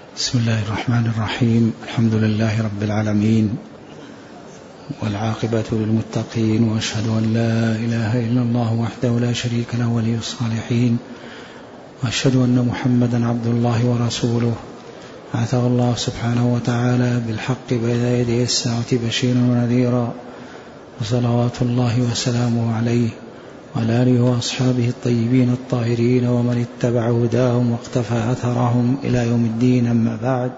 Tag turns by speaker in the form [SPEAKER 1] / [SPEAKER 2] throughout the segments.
[SPEAKER 1] بسم الله الرحمن الرحيم. الحمد لله رب العالمين، والعاقبة للمتقين، وأشهد أن لا إله إلا الله وحده لا شريك له ولي الصالحين، وأشهد أن محمدا عبد الله ورسوله بعثه الله سبحانه وتعالى بالحق بين يدي الساعة بشيرا ونذيرا، وصلوات الله وسلامه عليه وعلى آله وأصحابه الطيبين الطاهرين ومن اتبع هداهم واقتفى أثرهم إلى يوم الدين. أما بعد،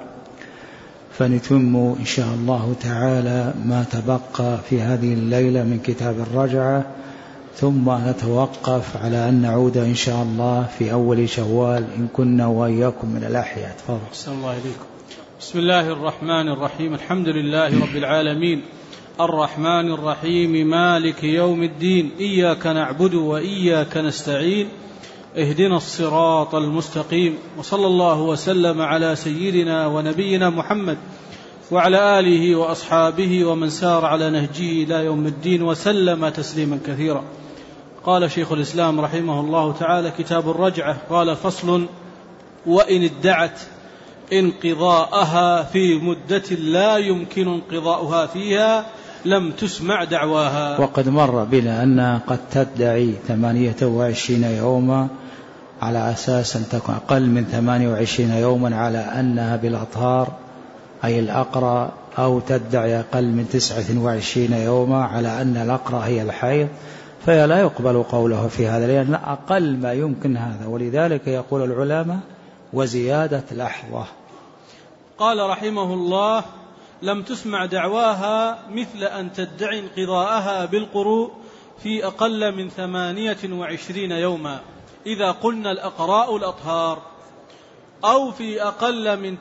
[SPEAKER 1] فنتم إن شاء الله تعالى ما تبقى في هذه الليلة من كتاب الرجعة، ثم نتوقف على أن نعود إن شاء الله في أول شوال إن كنا وإياكم من الأحياء. تفضل.
[SPEAKER 2] أحسن الله إليكم. بسم الله الرحمن الرحيم. الحمد لله رب العالمين، الرحمن الرحيم، مالك يوم الدين، إياك نعبد وإياك نستعين، اهدنا الصراط المستقيم، وصلى الله وسلم على سيدنا ونبينا محمد وعلى آله وأصحابه ومن سار على نهجه إلى يوم الدين وسلم تسليما كثيرا. قال شيخ الإسلام رحمه الله تعالى: كتاب الرجعة. قال: فصل: وإن ادعت انقضاءها في مدة لا يمكن انقضاؤها فيها لم تسمع دعواها.
[SPEAKER 1] وقد مر بنا أنها قد تدعي 28 يوما على أساس أن تكون أقل من 28 يوما على أنها بالأطهار أي الأقرى، أو تدعي أقل من 29 يوما على أن الأقرى هي الحيض، فهي لا يقبل قوله في هذا، لأن أقل ما يمكن هذا. ولذلك يقول العلماء: وزيادة لحظة.
[SPEAKER 2] قال رحمه الله: لم تسمع دعواها مثل أن تدعي انقضاءها بالقروء في أقل من 28 يوما إذا قلنا الأقراء الأطهار، أو في أقل من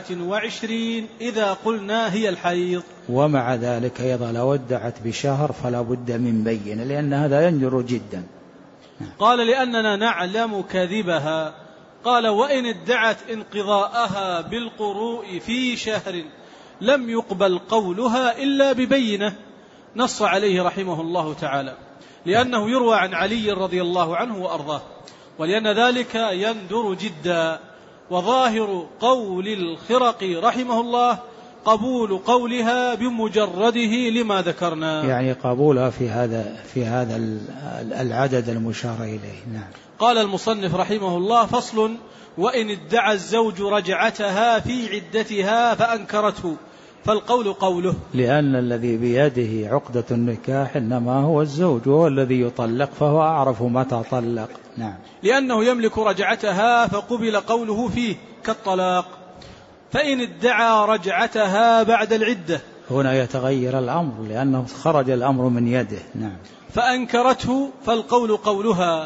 [SPEAKER 2] 29 إذا قلنا هي الحيض.
[SPEAKER 1] ومع ذلك أيضا لو ادعت بشهر فلا بد من بينة، لأن هذا يندر جدا.
[SPEAKER 2] قال: لأننا نعلم كذبها. قال: وإن ادعت انقضاءها بالقروء في شهر لم يقبل قولها إلا ببينة، نص عليه رحمه الله تعالى، لأنه يروى عن علي رضي الله عنه وأرضاه، ولأن ذلك يندر جدا. وظاهر قول الخرقي رحمه الله قبول قولها بمجرده لما ذكرنا،
[SPEAKER 1] يعني قبولها في هذا العدد المشار إليه. نعم.
[SPEAKER 2] قال المصنف رحمه الله: فصل: وإن ادعى الزوج رجعتها في عدتها فأنكرته فالقول قوله.
[SPEAKER 1] لأن الذي بيده عقدة النكاح إنما هو الزوج، وهو الذي يطلق، فهو أعرف متى طلق. نعم.
[SPEAKER 2] لأنه يملك رجعتها فقبل قوله فيه كالطلاق. فإن ادعى رجعتها بعد العدة
[SPEAKER 1] هنا يتغير الأمر، لأنه خرج الأمر من يده. نعم.
[SPEAKER 2] فأنكرته فالقول قولها،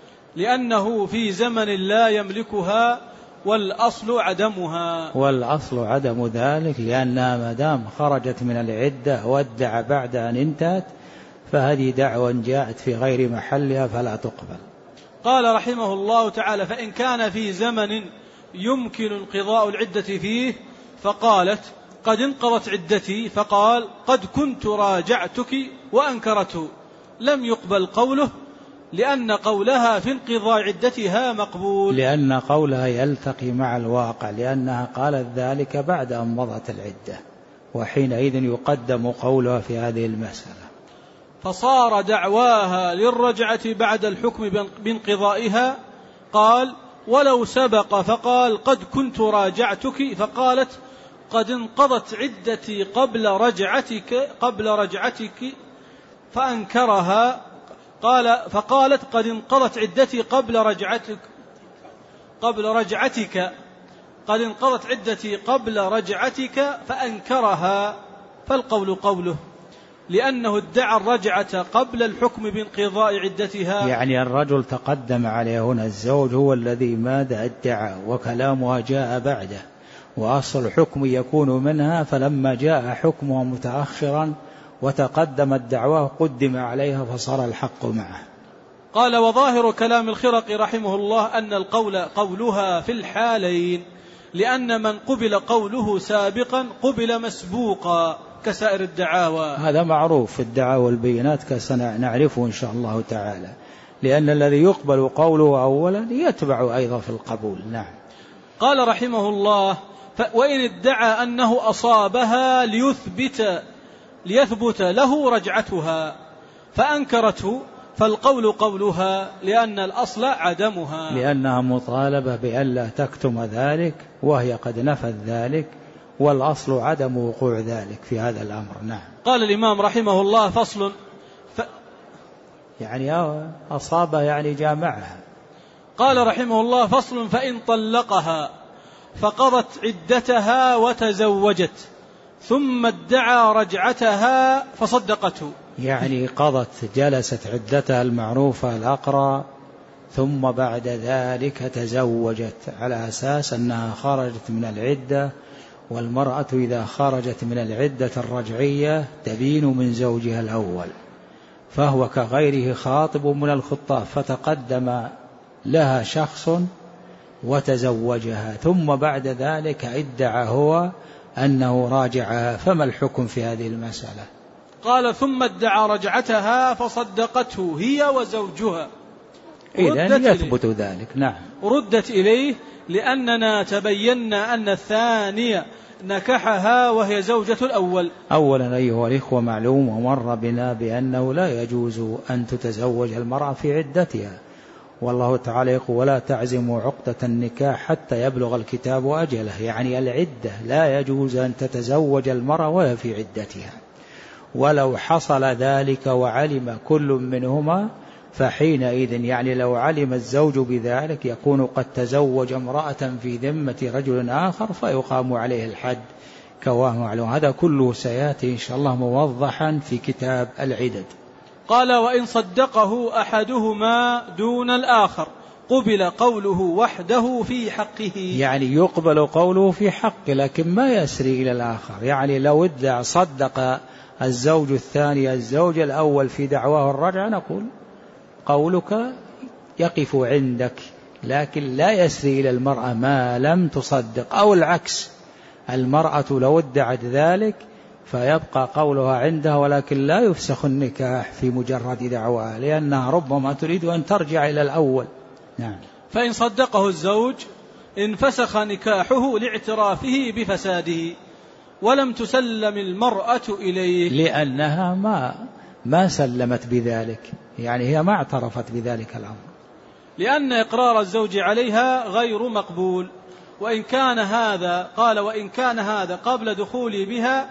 [SPEAKER 2] لأنه في زمن لا يملكها والأصل عدمها.
[SPEAKER 1] والأصل عدم ذلك، لأنها ما دام خرجت من العدة وادعى بعد أن انتهت فهذه دعوة جاءت في غير محلها فلا تقبل.
[SPEAKER 2] قال رحمه الله تعالى: فإن كان في زمن يمكن انقضاء العدة فيه فقالت قد انقضت عدتي، فقال قد كنت راجعتك وأنكرته، لم يقبل قوله، لأن قولها في انقضاء عدتها مقبول،
[SPEAKER 1] لأن قولها يلتقي مع الواقع، لأنها قالت ذلك بعد أن مضت العدة، وحينئذ يقدم قولها في هذه المسألة.
[SPEAKER 2] فصار دعواها للرجعة بعد الحكم بانقضائها. قال: ولو سبق فقال قد كنت راجعتك فقالت قد انقضت عدتي قبل رجعتك فأنكرها، فقالت قد انقضت عدتي قد انقضت عدتي قبل رجعتك فأنكرها، فالقول قوله، لأنه ادعى الرجعة قبل الحكم بانقضاء عدتها.
[SPEAKER 1] يعني الرجل تقدم عليه هنا، الزوج هو الذي ماذا ادعى، وكلامها جاء بعده، وأصل الحكم يكون منها، فلما جاء حكمها متأخرا وتقدمت دعواه قدم عليها فصار الحق معه.
[SPEAKER 2] قال: وظاهر كلام الخرقي رحمه الله أن القول قولها في الحالين، لأن من قبل قوله سابقا قبل مسبوقا كسائر الدعاوى.
[SPEAKER 1] هذا معروف في الدعاوى والبينات كسنعرفه إن شاء الله تعالى، لأن الذي يقبل قوله أولا يتبع أيضا في القبول. نعم.
[SPEAKER 2] قال رحمه الله: وإن ادعى أنه أصابها ليثبت له رجعتها فأنكرته فالقول قولها لأن الأصل عدمها،
[SPEAKER 1] لأنها مطالبة بألا تكتم ذلك وهي قد نفت ذلك، والأصل عدم وقوع ذلك في هذا الأمر. نعم.
[SPEAKER 2] قال الإمام رحمه الله فصل
[SPEAKER 1] يعني أصابها يعني جامعها.
[SPEAKER 2] قال رحمه الله فصل فإن طلقها فقضت عدتها وتزوجت ثم ادعى رجعتها فصدقته،
[SPEAKER 1] يعني قضت جلست عدتها المعروفة الأقرى ثم بعد ذلك تزوجت على أساس أنها خرجت من العدة، والمرأة إذا خرجت من العدة الرجعية تبين من زوجها الأول، فهو كغيره خاطب من الخطاب، فتقدم لها شخص وتزوجها ثم بعد ذلك ادعى هو أنه راجعها، فما الحكم في هذه المسألة؟
[SPEAKER 2] قال ثم ادعى رجعتها فصدقته هي وزوجها،
[SPEAKER 1] إذن يثبت ذلك. نعم.
[SPEAKER 2] ردت إليه لأننا تبينا أن الثانية نكحها وهي زوجة الأول.
[SPEAKER 1] أولا أيها الإخوة معلوم ومر بنا بأنه لا يجوز أن تتزوج المرأة في عدتها، والله تعالى يقول ولا تعزموا عقدة النكاح حتى يبلغ الكتاب أجله، يعني العدة لا يجوز أن تتزوج المرأة وهي في عدتها، ولو حصل ذلك وعلم كل منهما فحينئذ يعني لو علم الزوج بذلك يكون قد تزوج امرأة في ذمة رجل آخر فيقام عليه الحد كما معلوم. هذا كله سيأتي إن شاء الله موضحا في كتاب العدد.
[SPEAKER 2] قال وإن صدقه أحدهما دون الآخر قبل قوله وحده في حقه،
[SPEAKER 1] يعني يقبل قوله في حقه لكن ما يسري إلى الآخر، يعني لو ادعى صدق الزوج الثاني الزوج الأول في دعواه الرجعة نقول قولك يقف عندك، لكن لا يسري إلى المرأة ما لم تصدق، أو العكس المرأة لو ادعت ذلك فيبقى قولها عندها ولكن لا يفسخ النكاح في مجرد دعواها، لأنها ربما تريد أن ترجع إلى الأول. نعم.
[SPEAKER 2] فإن صدقه الزوج انفسخ نكاحه لاعترافه بفساده ولم تسلم المرأة إليه،
[SPEAKER 1] لأنها ما سلمت بذلك، يعني هي ما اعترفت بذلك الأمر،
[SPEAKER 2] لأن إقرار الزوج عليها غير مقبول. وإن كان هذا قال وإن كان هذا قبل دخولي بها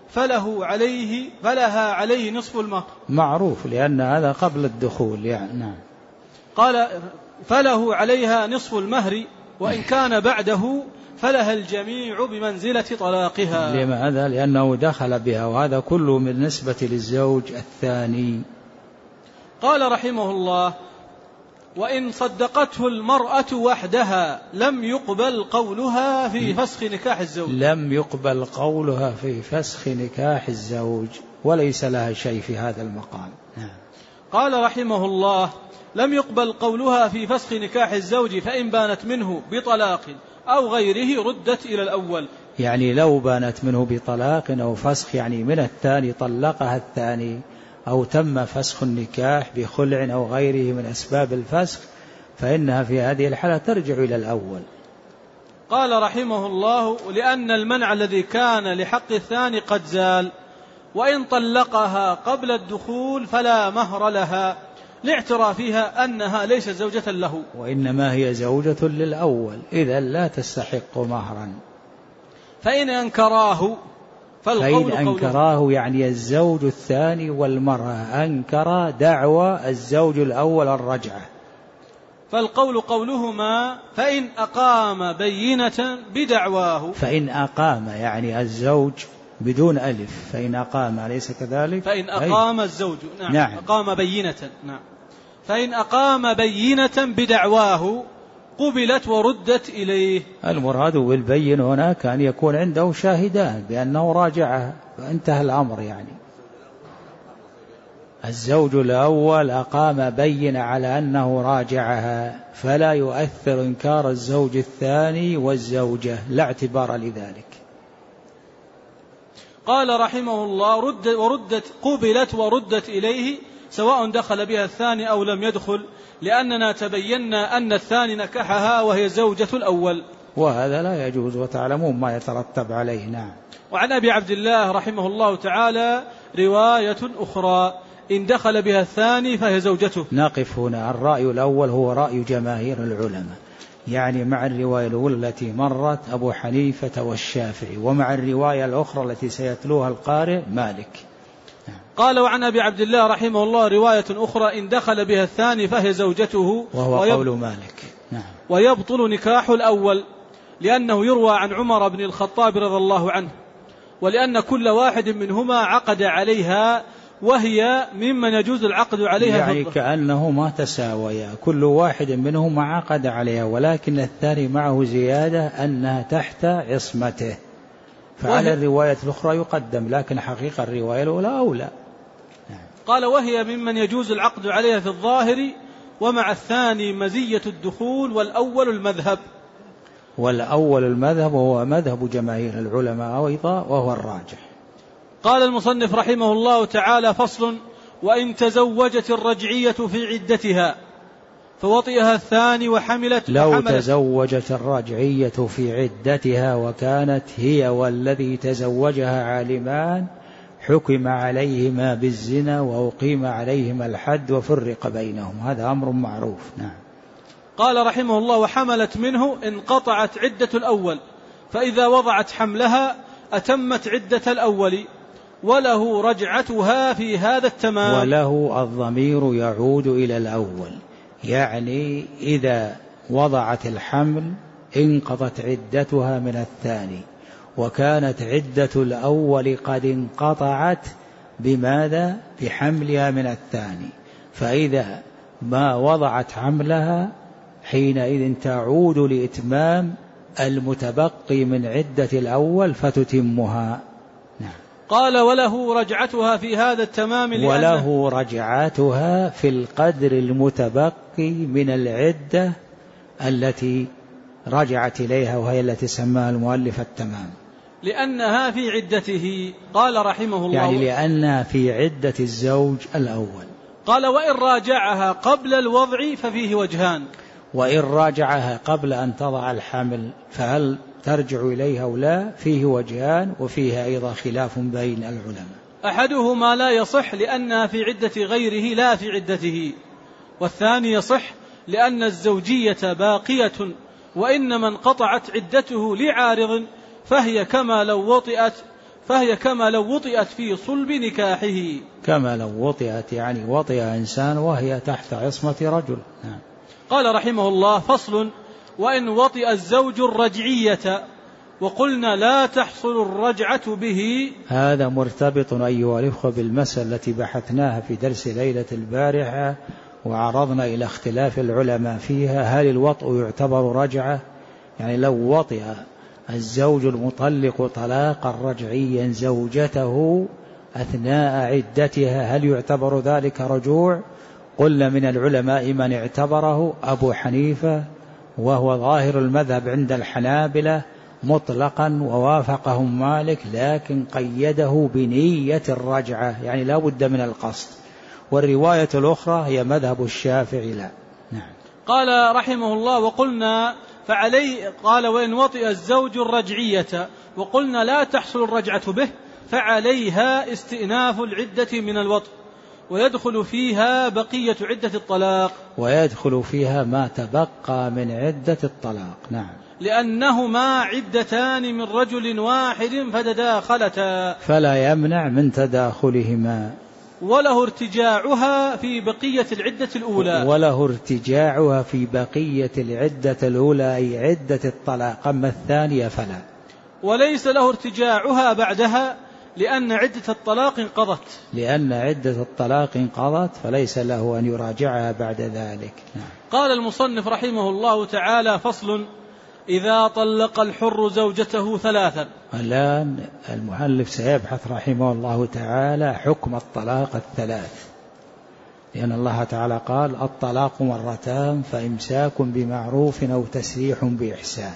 [SPEAKER 2] فلها عليه نصف المهر، معروف
[SPEAKER 1] لأن هذا قبل الدخول يعني. نعم.
[SPEAKER 2] قال فله عليها نصف المهر وإن كان بعده فلها الجميع بمنزلة طلاقها.
[SPEAKER 1] لماذا؟ لأنه دخل بها، وهذا كله بالنسبة للزوج الثاني.
[SPEAKER 2] قال رحمه الله وإن صدقته المرأة وحدها لم يقبل قولها في فسخ نكاح الزوج،
[SPEAKER 1] لم يقبل قولها في فسخ نكاح الزوج وليس لها شيء في هذا المقام.
[SPEAKER 2] قال رحمه الله لم يقبل قولها في فسخ نكاح الزوج فإن بانت منه بطلاق أو غيره ردت إلى الأول،
[SPEAKER 1] يعني لو بانت منه بطلاق أو فسخ يعني من الثاني طلقها الثاني أو تم فسخ النكاح بخلع أو غيره من أسباب الفسخ فإنها في هذه الحالة ترجع إلى الأول.
[SPEAKER 2] قال رحمه الله لأن المنع الذي كان لحق الثاني قد زال، وإن طلقها قبل الدخول فلا مهر لها لاعترافها أنها ليست زوجة له،
[SPEAKER 1] وإنما هي زوجة للأول إذا لا تستحق مهرا.
[SPEAKER 2] فإن أنكراه
[SPEAKER 1] فإن أنكراه يعني الزوج الثاني والمرأة أنكر دعوى الزوج الأول الرجعة،
[SPEAKER 2] فالقول قولهما فإن أقام بينة بدعواه.
[SPEAKER 1] فإن أقام يعني الزوج بدون ألف، فإن أقام أليس كذلك؟
[SPEAKER 2] فإن أقام الزوج نعم. أقام بينة نعم. فإن أقام بينة بدعواه قبلت وردت إليه.
[SPEAKER 1] المراد بالبين هنا كان يكون عنده شاهدان بأنه راجعها فانتهى الأمر، يعني الزوج الأول أقام بين على أنه راجعها فلا يؤثر إنكار الزوج الثاني والزوجة لا اعتبار لذلك.
[SPEAKER 2] قال رحمه الله قبلت وردت إليه سواء دخل بها الثاني أو لم يدخل، لأننا تبينا أن الثاني نكحها وهي زوجة الأول.
[SPEAKER 1] وهذا لا يجوز وتعلمون ما يترتب عليه. نعم.
[SPEAKER 2] وعن أبي عبد الله رحمه الله تعالى رواية أخرى: إن دخل بها الثاني فهي زوجته.
[SPEAKER 1] نقف هنا. الرأي الأول هو رأي جماهير العلماء، يعني مع الرواية الأولى التي مرت أبو حنيفة والشافعي، ومع الرواية الأخرى التي سيتلوها القارئ مالك.
[SPEAKER 2] قال: وعن أبي عبد الله رحمه الله رواية أخرى: إن دخل بها الثاني فهي زوجته،
[SPEAKER 1] وهو قول مالك. نعم.
[SPEAKER 2] ويبطل نكاح الأول، لأنه يروى عن عمر بن الخطاب رضي الله عنه، ولأن كل واحد منهما عقد عليها، وهي ممن يجوز العقد عليها،
[SPEAKER 1] يعني كأنه ما تساويا، كل واحد منهما عقد عليها، ولكن الثاني معه زيادة أنها تحت عصمته، فعلى الرواية الأخرى يقدم، لكن حقيقة الرواية الأولى أولى.
[SPEAKER 2] قال: وهي ممن يجوز العقد عليها في الظاهر، ومع الثاني مزية الدخول، والأول المذهب.
[SPEAKER 1] والأول المذهب وهو مذهب جماهير العلماء أيضا، وهو الراجح.
[SPEAKER 2] قال المصنف رحمه الله تعالى: فصل: وإن تزوجت الرجعية في عدتها فوطئها الثاني وحملت.
[SPEAKER 1] لو تزوجت الرجعية في عدتها وكانت هي والذي تزوجها عالمان حكم عليهما بالزنا وأقيم عليهما الحد وفرق بينهم، هذا أمر معروف. نعم.
[SPEAKER 2] قال رحمه الله: وحملت منه انقطعت عدة الأول، فإذا وضعت حملها أتمت عدة الأول، وله رجعتها في هذا التمام.
[SPEAKER 1] وله الضمير يعود إلى الأول، يعني إذا وضعت الحمل انقضت عدتها من الثاني، وكانت عدة الأول قد انقطعت بماذا؟ بحملها من الثاني، فإذا ما وضعت حملها حينئذ تعود لإتمام المتبقي من عدة الأول فتتمها. نعم.
[SPEAKER 2] قال: وله رجعتها في هذا التمام،
[SPEAKER 1] وله رجعتها في القدر المتبقي من العدة التي رجعت إليها، وهي التي سماها المؤلف التمام،
[SPEAKER 2] لأنها في عدته. قال رحمه الله:
[SPEAKER 1] يعني لأنها في عدة الزوج الأول.
[SPEAKER 2] قال: وإن راجعها قبل الوضع ففيه وجهان.
[SPEAKER 1] وإن راجعها قبل أن تضع الحمل فهل ترجع إليها أو لا؟ فيه وجهان، وفيها أيضا خلاف بين العلماء.
[SPEAKER 2] أحدهما لا يصح لأنها في عدة غيره لا في عدته، والثاني يصح لأن الزوجية باقية، وإنما انقطعت عدته لعارض، فهي كما لو وطئت في صلب نكاحه.
[SPEAKER 1] كما لو وطئت، يعني وطئ إنسان وهي تحت عصمة رجل. نعم.
[SPEAKER 2] قال رحمه الله: فصل: وإن وطئ الزوج الرجعية وقلنا لا تحصل الرجعة به.
[SPEAKER 1] هذا مرتبط أيها الأخوة بالمسألة التي بحثناها في درس ليلة البارحة، وعرضنا إلى اختلاف العلماء فيها. هل الوطء يعتبر رجعة؟ يعني لو وطئ الزوج المطلق طلاقا رجعيا زوجته أثناء عدتها هل يعتبر ذلك رجوع؟ قلنا من العلماء من اعتبره أبو حنيفة، وهو ظاهر المذهب عند الحنابلة مطلقا، ووافقهم مالك، لكن قيده بنية الرجعة، يعني لا بد من القصد. والرواية الأخرى هي مذهب الشافعي لا. نعم.
[SPEAKER 2] قال رحمه الله: وقلنا فعليه. قال: وإن وطئ الزوج الرجعية وقلنا لا تحصل الرجعة به فعليها استئناف العدة من الوطء، ويدخل فيها بقية عدة الطلاق.
[SPEAKER 1] ويدخل فيها ما تبقى من عدة الطلاق. نعم.
[SPEAKER 2] لأنهما عدتان من رجل واحد فتداخلتا،
[SPEAKER 1] فلا يمنع من تداخلهما.
[SPEAKER 2] وله ارتجاعها في بقية العدة الأولى.
[SPEAKER 1] وله ارتجاعها في بقية العدة الأولى، أي عدة الطلاق، أما الثانية فلا.
[SPEAKER 2] وليس له ارتجاعها بعدها لأن عدة الطلاق انقضت.
[SPEAKER 1] لأن عدة الطلاق انقضت فليس له أن يراجعها بعد ذلك. نعم.
[SPEAKER 2] قال المصنف رحمه الله تعالى: فصل: إذا طلق الحر زوجته ثلاثا.
[SPEAKER 1] الآن المؤلف سيبحث رحمه الله تعالى حكم الطلاق الثلاث، لأن الله تعالى قال: الطلاق مرتان فإمساك بمعروف أو تسريح بإحسان،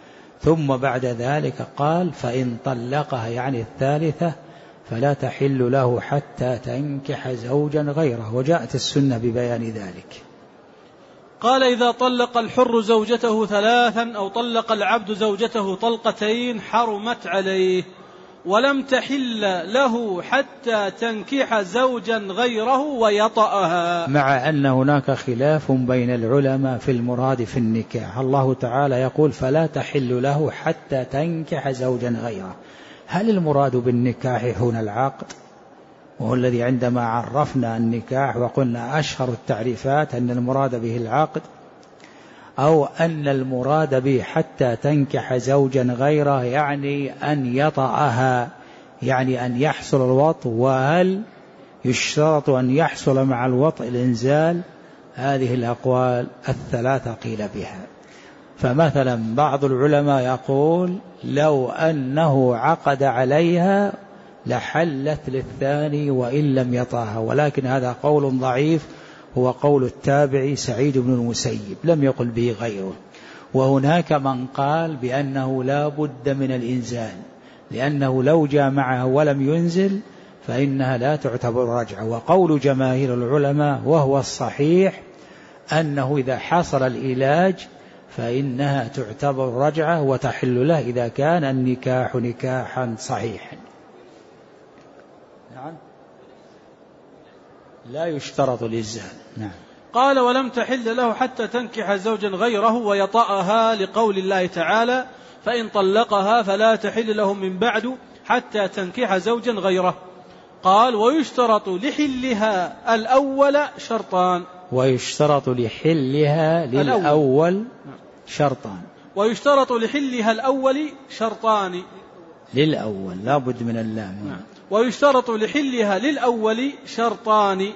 [SPEAKER 1] ثم بعد ذلك قال: فإن طلقها، يعني الثالثة، فلا تحل له حتى تنكح زوجا غيره، وجاءت السنة ببيان ذلك.
[SPEAKER 2] قال إذا طلق الحر زوجته 3 أو طلق العبد زوجته طلقتين حرمت عليه ولم تحل له حتى تنكح زوجا غيره ويطأها.
[SPEAKER 1] مع أن هناك خلاف بين العلماء في المراد في النكاح. الله تعالى يقول فلا تحل له حتى تنكح زوجا غيره. هل المراد بالنكاح هنا العقد، وهو الذي عندما عرفنا النكاح وقلنا أشهر التعريفات أن المراد به العقد، أو أن المراد به حتى تنكح زوجا غيره يعني أن يطأها، يعني أن يحصل الوطء؟ وهل يشترط أن يحصل مع الوطء الإنزال؟ هذه الأقوال الثلاثة قيل بها. فمثلا بعض العلماء يقول لو أنه عقد عليها لحلت للثاني وإن لم يطأها، ولكن هذا قول ضعيف، هو قول التابعي سعيد بن المسيب، لم يقل به غيره. وهناك من قال بأنه لا بد من الإنزال، لأنه لو جامعها ولم ينزل فإنها لا تعتبر رجعة. وقول جماهير العلماء وهو الصحيح أنه إذا حصل العلاج فإنها تعتبر رجعة وتحل له إذا كان النكاح نكاحا صحيحا. نعم، لا يشترط الإنزال. نعم.
[SPEAKER 2] قال ولم تحل له حتى تنكح زوجا غيره ويطأها، لقول الله تعالى فإن طلقها فلا تحل له من بعد حتى تنكح زوجا غيره. قال ويشترط لحلها الأول شرطان.
[SPEAKER 1] ويشترط لحلها للأول شرطان.
[SPEAKER 2] ويشترط لحلها الأول شرطان.
[SPEAKER 1] للأول لا بد من اللام.
[SPEAKER 2] ويشترط لحلها للأول شرطان،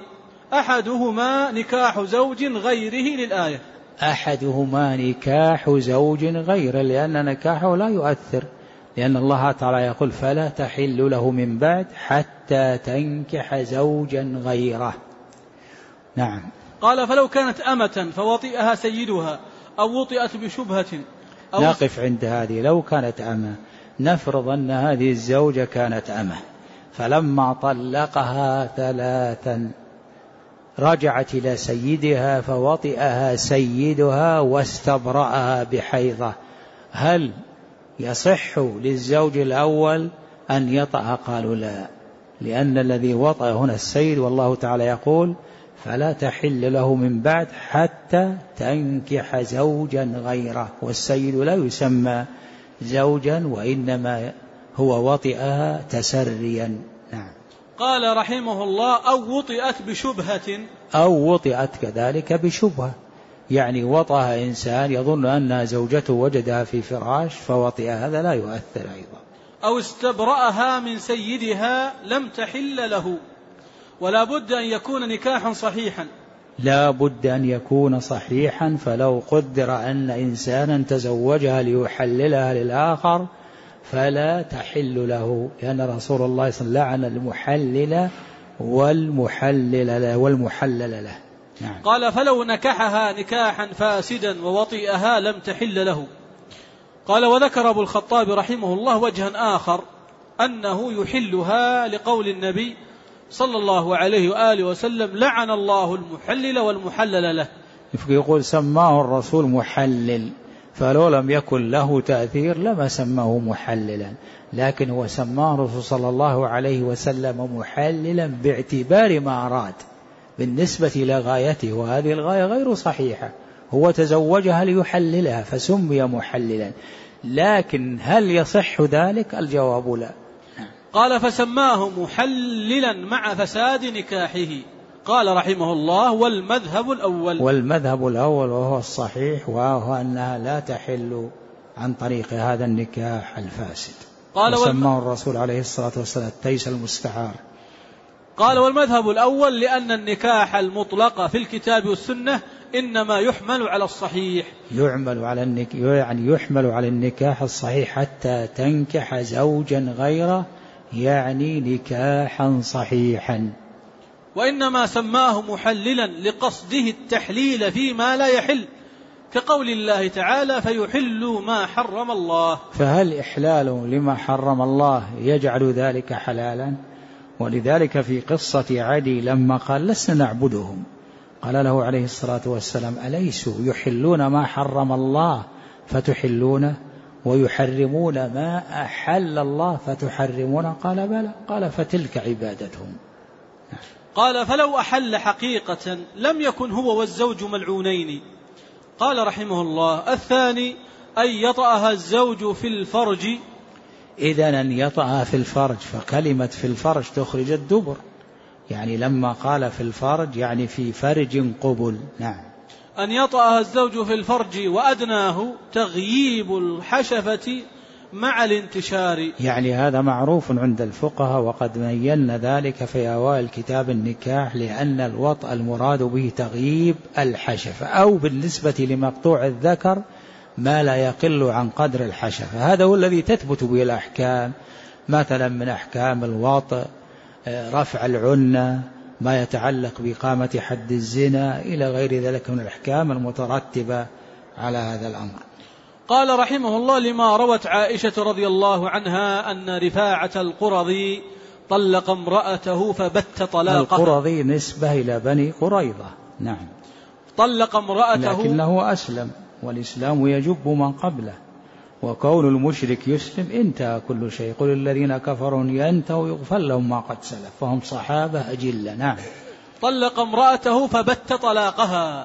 [SPEAKER 2] أحدهما نكاح زوج غيره للآية.
[SPEAKER 1] أحدهما نكاح زوج غيره، لأن نكاحه لا يؤثر، لأن الله تعالى يقول فلا تحل له من بعد حتى تنكح زوجا غيره. نعم.
[SPEAKER 2] قال فلو كانت أمة فوطئها سيدها أو وطئت بشبهة
[SPEAKER 1] نقف عند هذه. لو كانت أمة، نفرض أن هذه الزوجة كانت أمة، فلما طلقها 3 رجعت إلى سيدها فوطئها سيدها واستبرأها بحيضة، هل يصح للزوج الأول أن يطأ؟ قالوا لا، لأن الذي وطأ هنا السيد، والله تعالى يقول فلا تحل له من بعد حتى تنكح زوجا غيره، والسيد لا يسمى زوجا وإنما هو وطئها تسريا. نعم.
[SPEAKER 2] قال رحمه الله أو وطئت بشبهة.
[SPEAKER 1] أو وطئت كذلك بشبهة، يعني وطأها إنسان يظن أنها زوجته وجدها في فراش فوطئها، هذا لا يؤثر أيضا.
[SPEAKER 2] أو استبرأها من سيدها لم تحل له، ولا بد أن يكون نكاحا صحيحا.
[SPEAKER 1] لا بد أن يكون صحيحا، فلو قدر أن إنسانا تزوجها ليحللها للآخر فلا تحل له، لأن رسول الله صلى الله عليه وسلم لعن المحلل والمحلل له. نعم.
[SPEAKER 2] قال فلو نكحها نكاحا فاسدا ووطئها لم تحل له. قال وذكر أبو الخطاب رحمه الله وجها آخر أنه يحلها، لقول النبي صلى الله عليه وآله وسلم لعن الله المحلل والمحلل له.
[SPEAKER 1] يقول سماه الرسول محلل، فلو لم يكن له تأثير لما سماه محللا، لكن هو سماه الرسول صلى الله عليه وسلم محللا باعتبار ما أراد بالنسبة إلى غايته، وهذه الغاية غير صحيحة، هو تزوجها ليحللها فسمي محللا، لكن هل يصح ذلك؟ الجواب لا.
[SPEAKER 2] قال فسماه محللا مع فساد نكاحه. قال رحمه الله والمذهب الأول
[SPEAKER 1] وهو الصحيح، وهو أنها لا تحل عن طريق هذا النكاح الفاسد. قال وسماه الرسول عليه الصلاة والسلام التيس المستعار.
[SPEAKER 2] قال والمذهب الأول لأن النكاح المطلق في الكتاب والسنة إنما يحمل على الصحيح،
[SPEAKER 1] يحمل على النكاح الصحيح حتى تنكح زوجا غيره، يعني نكاحا صحيحا.
[SPEAKER 2] وإنما سماه محللا لقصده التحليل فيما لا يحل، كقول الله تعالى فيحل ما حرم الله.
[SPEAKER 1] فهل إحلال لما حرم الله يجعل ذلك حلالا؟ ولذلك في قصة عدي لما قال لسنا نعبدهم قال له عليه الصلاة والسلام: أليسوا يحلون ما حرم الله فتحلونه ويحرمون ما أحل الله فتحرمونه؟ قال: بلى. قال: فتلك عبادتهم.
[SPEAKER 2] قال: فلو أحل حقيقة لم يكن هو والزوج ملعونين. قال رحمه الله: الثاني أن يطأها الزوج في الفرج.
[SPEAKER 1] إذن أن يطأها في الفرج، فكلمة في الفرج تخرج الدبر، يعني لما قال في الفرج يعني في فرج قبل. نعم.
[SPEAKER 2] أن يطأها الزوج في الفرج وأدناه تغييب الحشفة مع الانتشار.
[SPEAKER 1] يعني هذا معروف عند الفقهاء، وقد بينا ذلك في أوائل كتاب النكاح، لأن الوطأ المراد به تغييب الحشفة، أو بالنسبة لمقطوع الذكر ما لا يقل عن قدر الحشفة. هذا هو الذي تثبت به الأحكام، مثلا من أحكام الوطأ رفع العنة، ما يتعلق بإقامة حد الزنا، إلى غير ذلك من الأحكام المترتبة على هذا الأمر.
[SPEAKER 2] قال رحمه الله: لما روت عائشة رضي الله عنها أن رفاعة القرظي طلق امرأته فبت طلاقها.
[SPEAKER 1] القرظي نسبة إلى بني قريظة. نعم.
[SPEAKER 2] طلق امرأته،
[SPEAKER 1] لكنه أسلم، والإسلام يجب من قبله، وكون المشرك يسلم انتهى كل شيء. قل الذين كفروا ينتهوا يغفر لهم ما قد سلف، فهم صحابة أجلة. نعم.
[SPEAKER 2] طلق امرأته فبت طلاقها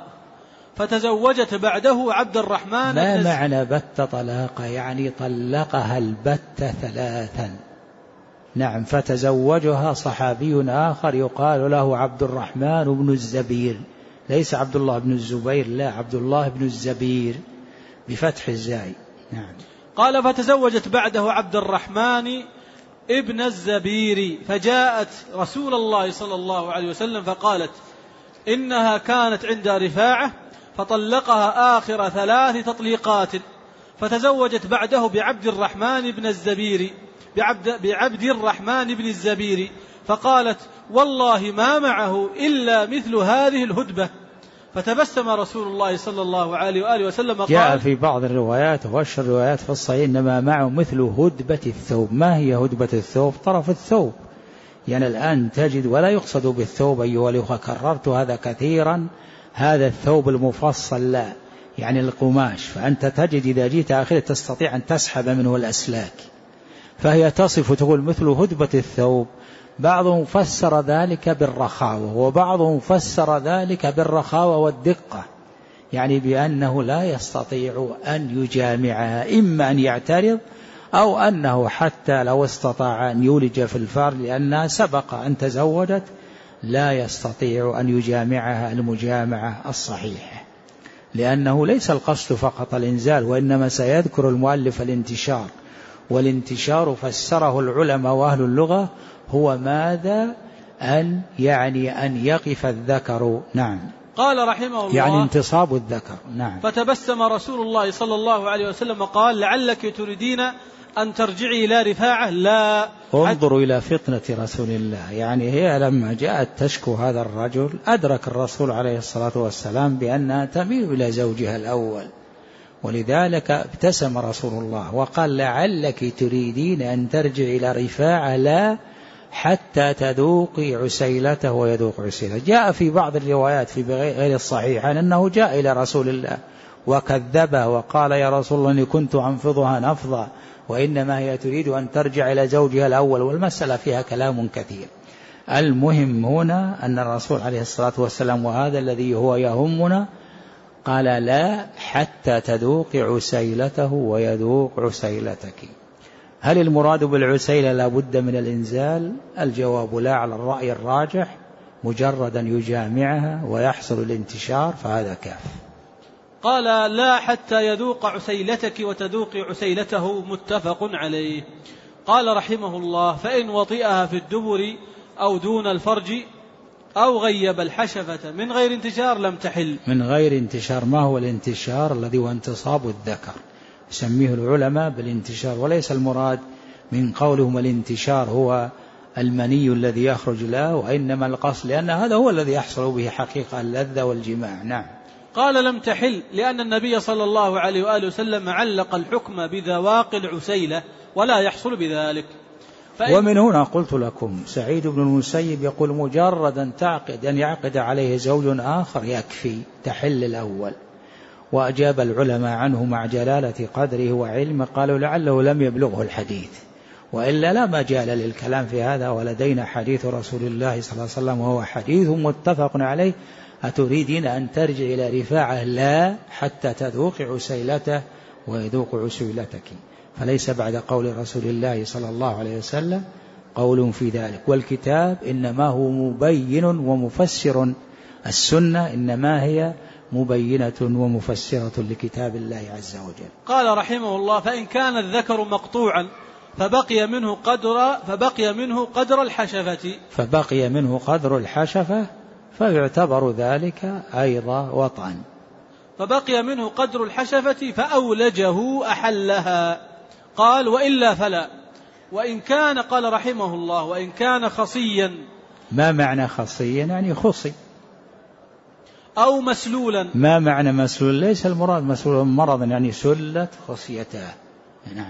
[SPEAKER 2] فتزوجت بعده عبد الرحمن.
[SPEAKER 1] ما معنى بت طلاقها؟ يعني طلقها البت 3. نعم. فتزوجها صحابي آخر يقال له عبد الرحمن بن الزبير، ليس عبد الله بن الزبير، لا، عبد الله بن الزبير بفتح الزاي. نعم.
[SPEAKER 2] قال: فتزوجت بعده عبد الرحمن ابن الزبير، فجاءت رسول الله صلى الله عليه وسلم فقالت إنها كانت عند رفاعة فطلقها آخر 3 تطليقات، فتزوجت بعده بعبد الرحمن بن الزبير بعبد الرحمن بن الزبير، فقالت: والله ما معه إلا مثل هذه الهدبة. فتبسم رسول الله صلى الله عليه وآله وسلم قال:
[SPEAKER 1] جاء في بعض الروايات وأشهر الروايات في الصحيح إنما معه مثل هدبة الثوب. ما هي هدبة الثوب؟ طرف الثوب. يعني الآن تجد، ولا يقصد بالثوب أيها الأخوة، كررت هذا كثيرا، هذا الثوب المفصل، لا، يعني القماش. فأنت تجد إذا جيت آخره تستطيع أن تسحب منه الأسلاك، فهي تصف تقول مثل هدبة الثوب. بعضهم فسر ذلك بالرخاوة، وبعضهم فسر ذلك بالرخاوة والدقة، يعني بأنه لا يستطيع أن يجامعها، إما أن يعترض أو أنه حتى لو استطاع أن يولج في الفرج لأنها سبق أن تزوجت لا يستطيع أن يجامعها المجامعة الصحيحة، لأنه ليس القصد فقط الإنزال، وإنما سيذكر المؤلف الانتشار. والانتشار فسره العلماء وأهل اللغة هو ماذا؟ أن يقف الذكر. نعم.
[SPEAKER 2] قال رحمه الله:
[SPEAKER 1] يعني انتصاب الذكر. نعم.
[SPEAKER 2] فتبسم رسول الله صلى الله عليه وسلم قال: لعلك تريدين أن ترجعي إلى رفاعة؟ لا.
[SPEAKER 1] انظروا إلى فطنة رسول الله، يعني هي لما جاءت تشكو هذا الرجل أدرك الرسول عليه الصلاة والسلام بأنها تميل إلى زوجها الأول، ولذلك ابتسم رسول الله وقال: لعلك تريدين أن ترجع إلى رفاعة؟ لا، حتى تذوقي عسيلته ويذوق عسيلته. جاء في بعض الروايات في غير الصحيحة أنه جاء إلى رسول الله وكذبه وقال: يا رسول الله إني كنت أنفضها نفضا، وإنما هي تريد أن ترجع إلى زوجها الأول، والمسألة فيها كلام كثير. المهم هنا أن الرسول عليه الصلاة والسلام، وهذا الذي هو يهمنا، قال: لا، حتى تذوق عسيلته ويذوق عسيلتك. هل المراد بالعسيلة لا بد من الإنزال؟ الجواب لا، على الرأي الراجح، مجرد أن يجامعها ويحصل الانتشار فهذا كاف.
[SPEAKER 2] قال: لا، حتى يذوق عسيلتك وتذوق عسيلته، متفق عليه. قال رحمه الله: فإن وطئها في الدبر أو دون الفرج أو غيب الحشفة من غير انتشار لم تحل.
[SPEAKER 1] من غير انتشار، ما هو الانتشار؟ الذي هو انتصاب الذكر، يسميه العلماء بالانتشار، وليس المراد من قولهم الانتشار هو المني الذي يخرج له، وإنما القصد لأن هذا هو الذي يحصل به حقيقة اللذة والجماع. نعم.
[SPEAKER 2] قال: لم تحل، لأن النبي صلى الله عليه وآله وسلم علق الحكم بذواق العسيلة ولا يحصل بذلك.
[SPEAKER 1] ومن هنا قلت لكم سعيد بن المسيب يقول مجرد أن يعقد عليه زوج آخر يكفي تحل الأول. وأجاب العلماء عنه مع جلالة قدره وعلمه قالوا لعله لم يبلغه الحديث، وإلا لا مجال للكلام في هذا، ولدينا حديث رسول الله صلى الله عليه وسلم وهو حديث متفق عليه. أتريدين أن ترجع إلى رفاعة؟ لا، حتى تذوق عسيلته ويذوق عسيلتك. فليس بعد قول رسول الله صلى الله عليه وسلم قول في ذلك. والكتاب إنما هو مبين ومفسر، السنة إنما هي مبينة ومفسرة لكتاب الله عز وجل.
[SPEAKER 2] قال رحمه الله: فإن كان الذكر مقطوعا فبقي منه قدر الحشفة فيعتبر ذلك أيضا وطئا. فبقي منه قدر الحشفة فأولجه أحلها. قال: وإلا فلا. وإن كان، قال رحمه الله: وإن كان خصيا.
[SPEAKER 1] ما معنى خصيا؟ يعني خصي.
[SPEAKER 2] أو مسلولا.
[SPEAKER 1] ما معنى مسلول؟ ليس المراد مسلول مرضا، يعني سلت خصيته. نعم.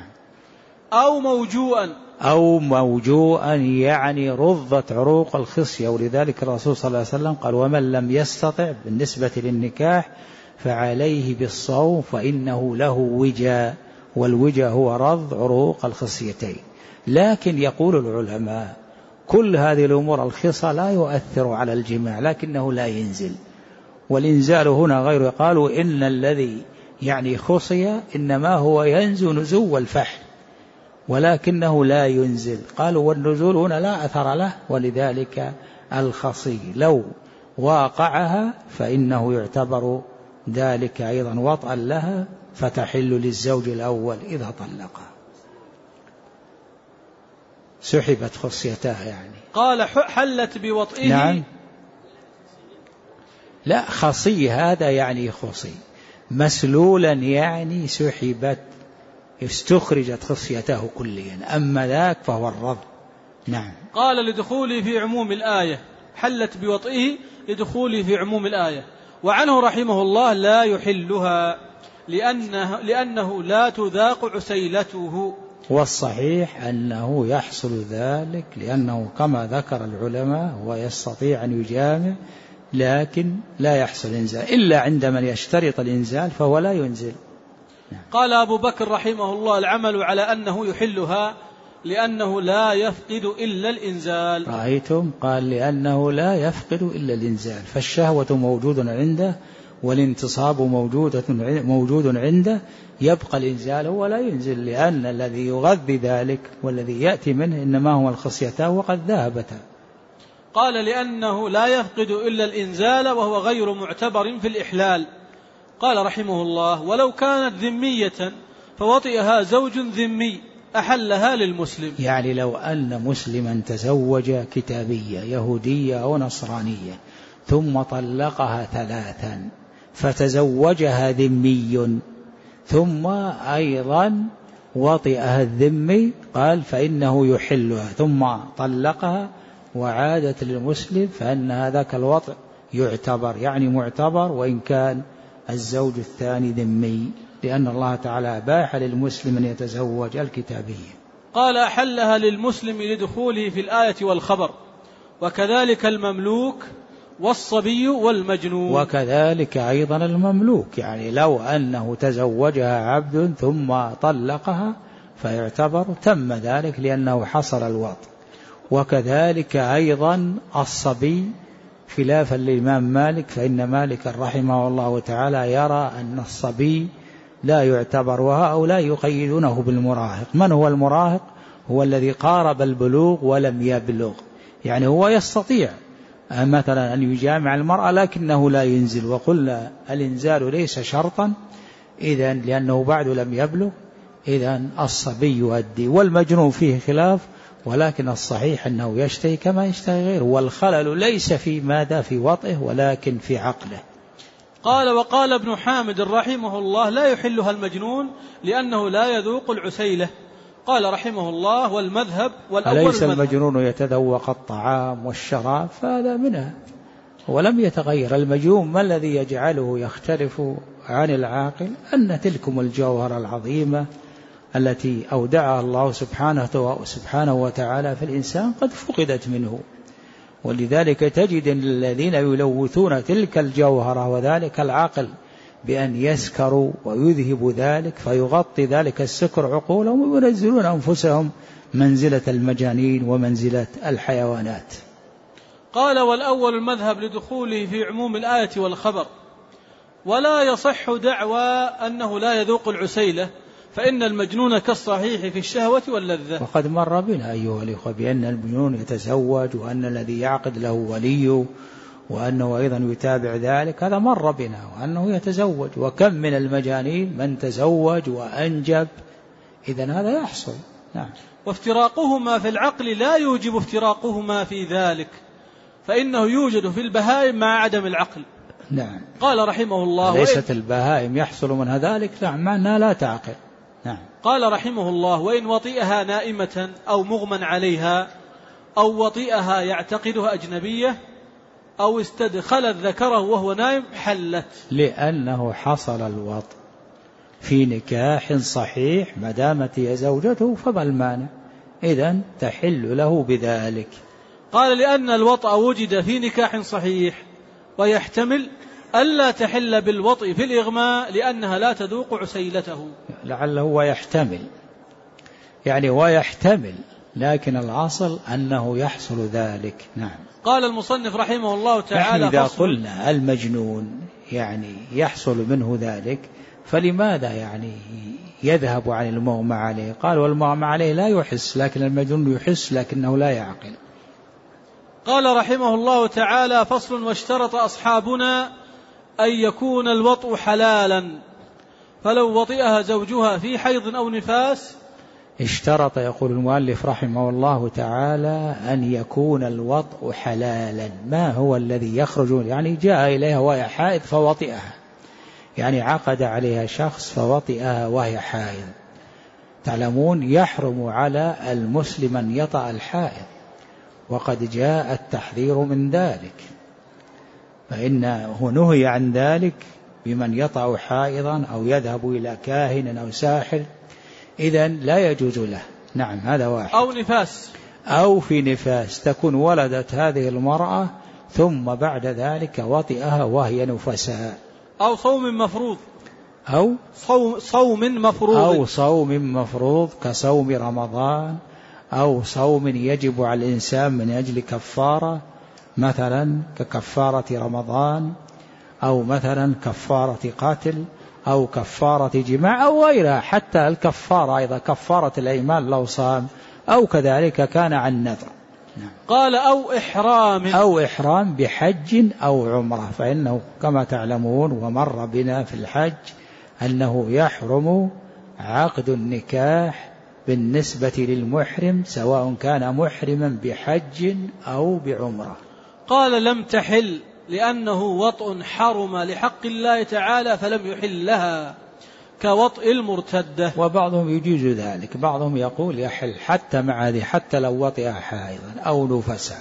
[SPEAKER 1] أو موجوءا يعني رضت عروق الخصية. ولذلك الرسول صلى الله عليه وسلم قال: ومن لم يستطع بالنسبة للنكاح فعليه بالصوم فإنه له وجاء، والوجاء هو رض عروق الخصيتين. لكن يقول العلماء كل هذه الأمور الخصى لا يؤثر على الجماع، لكنه لا ينزل، والإنزال هنا غير. قالوا إن الذي يعني خصي إنما هو ينزل نزول الفحل ولكنه لا ينزل. قالوا والنزول هنا لا أثر له، ولذلك الخصي لو واقعها فإنه يعتبر ذلك أيضا وطئا لها، فتحل للزوج الأول إذا طلقها. سحبت خصيتها يعني.
[SPEAKER 2] قال: حلت بوطئه.
[SPEAKER 1] نعم. لا، خصي هذا يعني خصي، مسلولا يعني سحبت، استخرجت خصيته كليا، أما ذاك فهو الرض. نعم.
[SPEAKER 2] قال: لدخوله في عموم الآية، حلت بوطئه لدخوله في عموم الآية. وعنه رحمه الله: لا يحلها لأنه لا تذاق عسيلته.
[SPEAKER 1] والصحيح أنه يحصل ذلك، لأنه كما ذكر العلماء هو يستطيع أن يجامع لكن لا يحصل إنزال، إلا عند من يشترط الإنزال فهو لا ينزل.
[SPEAKER 2] قال أبو بكر رحمه الله: العمل على أنه يحلها لأنه لا يفقد إلا الإنزال.
[SPEAKER 1] رأيتم؟ قال لأنه لا يفقد إلا الإنزال، فالشهوة موجود عنده والانتصاب موجود عنده، يبقى الإنزال ولا ينزل، لأن الذي يغذي ذلك والذي يأتي منه إنما هو الخصيتان وقد ذهبتا.
[SPEAKER 2] قال: لأنه لا يفقد إلا الإنزال وهو غير معتبر في الإحلال. قال رحمه الله: ولو كانت ذمية فوطئها زوج ذمي أحلها للمسلم.
[SPEAKER 1] يعني لو أن مسلما تزوج كتابية يهودية أو نصرانية ثم طلقها 3 فتزوجها ذمي ثم أيضا وطئها الذمي، قال فإنه يحلها، ثم طلقها وعادت للمسلم، فإن هذاك الوطئ يعتبر، يعني معتبر وإن كان الزوج الثاني ذمي، لأن الله تعالى باح للمسلم أن يتزوج الكتابية.
[SPEAKER 2] قال: أحلها للمسلم لدخوله في الآية والخبر، وكذلك المملوك والصبي والمجنون.
[SPEAKER 1] وكذلك أيضا المملوك، يعني لو أنه تزوجها عبد ثم طلقها فيعتبر تم ذلك لأنه حصل الوطء. وكذلك أيضا الصبي، خلافا للإمام مالك، فإن مالك رحمه الله تعالى يرى أن الصبي لا يعتبر، وهؤلاء يقيدونه بالمراهق. من هو المراهق؟ هو الذي قارب البلوغ ولم يبلغ، يعني هو يستطيع مثلا أن يجامع المرأة لكنه لا ينزل، وقلنا الإنزال ليس شرطا إذن لأنه بعد لم يبلغ، إذن الصبي يؤدي. والمجنون فيه خلاف، ولكن الصحيح أنه يشتهي كما يشتهي غيره، والخلل ليس في ماذا في وطئه ولكن في عقله.
[SPEAKER 2] قال: وقال ابن حامد رحمه الله: لا يحلها المجنون لأنه لا يذوق العسيلة. قال رحمه الله: والمذهب والأول
[SPEAKER 1] أليس المجنون يتذوق الطعام والشراب؟ فهذا منها ولم يتغير. المجنون ما الذي يجعله يختلف عن العاقل؟ أن تلكم الجوهر العظيمة التي أودعها الله سبحانه وتعالى في الإنسان قد فقدت منه. ولذلك تجد الذين يلوثون تلك الجوهرة وذلك العقل بأن يسكروا ويذهب ذلك، فيغطي ذلك السكر عقولهم وينزلون أنفسهم منزلة المجانين ومنزلة الحيوانات.
[SPEAKER 2] قال: والأول المذهب لدخوله في عموم الآية والخبر، ولا يصح دعوى أنه لا يذوق العسيلة، فإن المجنون كالصحيح في الشهوة واللذة.
[SPEAKER 1] وقد مر بنا أيها الإخوة بأن المجنون يتزوج، وأن الذي يعقد له وليه، وأنه أيضا يتابع ذلك، هذا مر بنا، وأنه يتزوج. وكم من المجانين من تزوج وأنجب، إذن هذا يحصل. نعم.
[SPEAKER 2] وافتراقهما في العقل لا يوجب افتراقهما في ذلك، فإنه يوجد في البهائم مع عدم العقل.
[SPEAKER 1] نعم.
[SPEAKER 2] قال رحمه الله:
[SPEAKER 1] ليست البهائم يحصل منها ذلك، نعم، مع أنها لا تعقل. نعم.
[SPEAKER 2] قال رحمه الله: وإن وطئها نائمة أو مغمى عليها، أو وطئها يعتقدها أجنبية، أو استدخلت ذكره وهو نائم، حلت.
[SPEAKER 1] لأنه حصل الوطء في نكاح صحيح، ما دامت هي زوجته فما المانع، إذن تحل له بذلك.
[SPEAKER 2] قال: لأن الوطأ وجد في نكاح صحيح، ويحتمل ألا تحل بالوطء في الإغماء لأنها لا تذوق عسيلته.
[SPEAKER 1] لعله ويحتمل، يعني ويحتمل، لكن الأصل أنه يحصل ذلك. نعم.
[SPEAKER 2] قال المصنف رحمه الله تعالى:
[SPEAKER 1] إذا قلنا المجنون يعني يحصل منه ذلك، فلماذا يعني يذهب عن المغمى عليه؟ قال: والمغمى عليه لا يحس، لكن المجنون يحس لكنه لا يعقل.
[SPEAKER 2] قال رحمه الله تعالى: فصل: واشترط أصحابنا أن يكون الوطء حلالا، فلو وطئها زوجها في حيض أو نفاس.
[SPEAKER 1] اشترط، يقول المؤلف رحمه الله تعالى، أن يكون الوطء حلالا. ما هو الذي يخرج؟ يعني جاء إليها وهي حائض فوطئها، يعني عقد عليها شخص فوطئها وهي حائض. تعلمون يحرم على المسلم أن يطأ الحائض، وقد جاء التحذير من ذلك، فإنه نهي عن ذلك بمن يطأ حائضا أو يذهب إلى كاهن أو ساحر، إذن لا يجوز له. نعم، هذا واحد.
[SPEAKER 2] أو نفاس،
[SPEAKER 1] أو في نفاس تكون ولدت هذه المرأة ثم بعد ذلك وطئها وهي نفساء.
[SPEAKER 2] أو صوم مفروض،
[SPEAKER 1] أو
[SPEAKER 2] صوم مفروض،
[SPEAKER 1] أو صوم مفروض كصوم رمضان، أو صوم يجب على الإنسان من أجل كفارة، مثلا ككفارة رمضان، أو مثلا كفارة قتل، أو كفارة جماع، أو غيرها. حتى الكفارة أيضا كفارة الأيمان لو صام، أو كذلك كان عن نذر.
[SPEAKER 2] قال: أو إحرام
[SPEAKER 1] بحج أو عمرة، فإنه كما تعلمون ومر بنا في الحج أنه يحرم عقد النكاح بالنسبة للمحرم، سواء كان محرما بحج أو بعمرة.
[SPEAKER 2] قال: لم تحل لأنه وطء حرم لحق الله تعالى فلم يحل لها، كوطء المرتدة.
[SPEAKER 1] وبعضهم يجيز ذلك، بعضهم يقول يحل حتى مع هذه، حتى لو وطئها حائضا أو نفسا،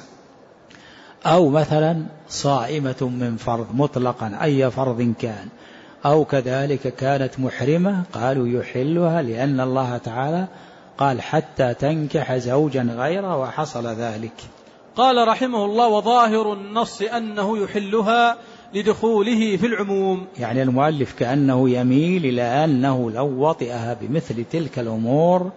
[SPEAKER 1] أو مثلا صائمة من فرض مطلقا أي فرض كان، أو كذلك كانت محرمة، قالوا يحلها لأن الله تعالى قال حتى تنكح زوجا غيره، وحصل ذلك.
[SPEAKER 2] قال رحمه الله: وظاهر النص أنه يحلها لدخوله في العموم.
[SPEAKER 1] يعني المؤلف كأنه يميل إلى أنه لو وطئها بمثل تلك الأمور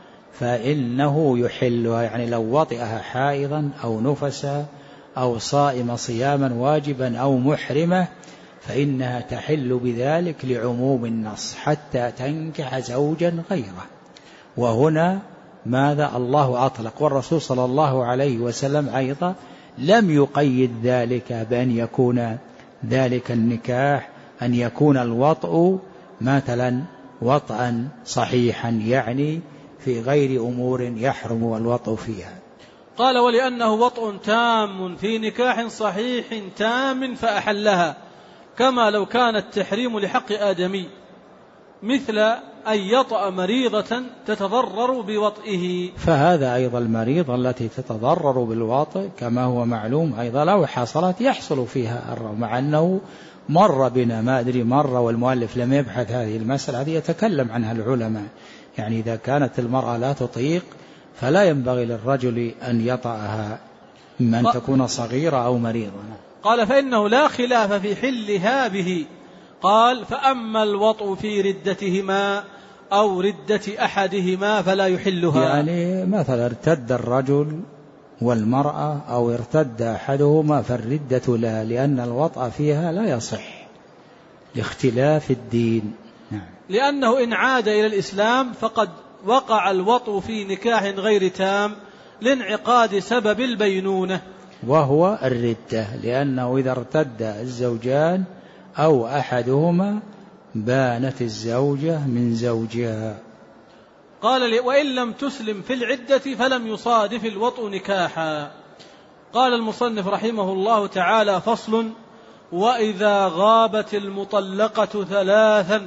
[SPEAKER 1] فإنه يحلها، يعني لو وطئها حائضا أو نفسا أو صائم صياما واجبا أو محرمة فإنها تحل بذلك لعموم النص حتى تنكح زوجا غيره. وهنا ماذا الله أطلق، والرسول صلى الله عليه وسلم أيضا لم يقيد ذلك بأن يكون ذلك النكاح أن يكون الوطء مثلا وطئا صحيحا، يعني في غير أمور يحرم الوطء فيها.
[SPEAKER 2] قال: ولأنه وطء تام في نكاح صحيح تام فأحلها، كما لو كان التحريم لحق آدمي، مثل أن يطأ مريضة تتضرر بوطئه.
[SPEAKER 1] فهذا أيضا المريض التي تتضرر بالوطئ كما هو معلوم أيضا لو حصلت يحصل فيها الروم، مع أنه مر بنا، ما أدري مر والمؤلف لم يبحث هذه المسألة، هذه يتكلم عنها العلماء، يعني إذا كانت المرأة لا تطيق فلا ينبغي للرجل أن يطأها، إما أن تكون صغيرة أو مريضة.
[SPEAKER 2] قال فإنه لا خلاف في حلها به. قال فأما الوطء في ردتهما أو ردة أحدهما فلا يحلها.
[SPEAKER 1] يعني مثلا ارتد الرجل والمرأة أو ارتد أحدهما فالردة لا، لأن الوطأ فيها لا يصح لاختلاف الدين. نعم.
[SPEAKER 2] لأنه إن عاد إلى الإسلام فقد وقع الوطء في نكاح غير تام لانعقاد سبب البينونة
[SPEAKER 1] وهو الردة، لأنه إذا ارتد الزوجان أو أحدهما بانت الزوجة من زوجها.
[SPEAKER 2] قال وإن لم تسلم في العدة فلم يصادف الوطء نكاحا. قال المصنف رحمه الله تعالى: فصل: وإذا غابت المطلقة 3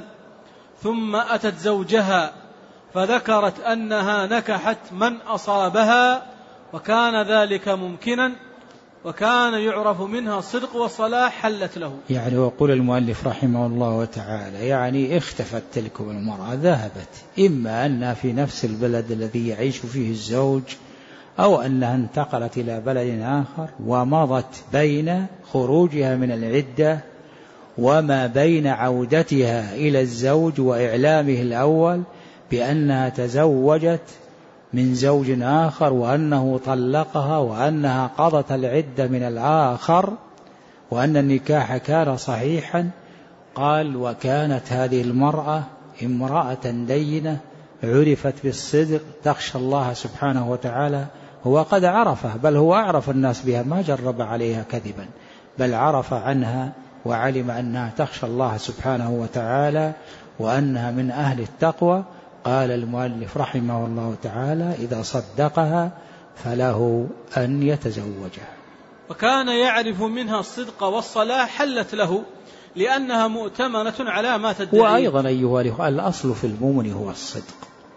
[SPEAKER 2] ثم أتت زوجها فذكرت أنها نكحت من أصابها وكان ذلك ممكنا وكان يعرف منها الصدق والصلاح حلت له.
[SPEAKER 1] يعني ويقول المؤلف رحمه الله تعالى يعني اختفت تلك المرأة، ذهبت، إما أنها في نفس البلد الذي يعيش فيه الزوج أو أنها انتقلت إلى بلد آخر، ومضت بين خروجها من العدة وما بين عودتها إلى الزوج وإعلامه الأول بأنها تزوجت من زوج آخر وأنه طلقها وأنها قضت العدة من الآخر وأن النكاح كان صحيحا. قال: وكانت هذه المرأة امرأة دينة عرفت بالصدق تخشى الله سبحانه وتعالى، هو قد عرفه، بل هو أعرف الناس بها، ما جرب عليها كذبا، بل عرف عنها وعلم أنها تخشى الله سبحانه وتعالى وأنها من أهل التقوى. قال المؤلف رحمه الله تعالى: إذا صدقها فله أن يتزوجها.
[SPEAKER 2] وكان يعرف منها الصدق والصلاح حلت له لأنها مؤتمنة على ما تدعي.
[SPEAKER 1] وأيضا أيها الأخوة الأصل في المؤمن هو الصدق،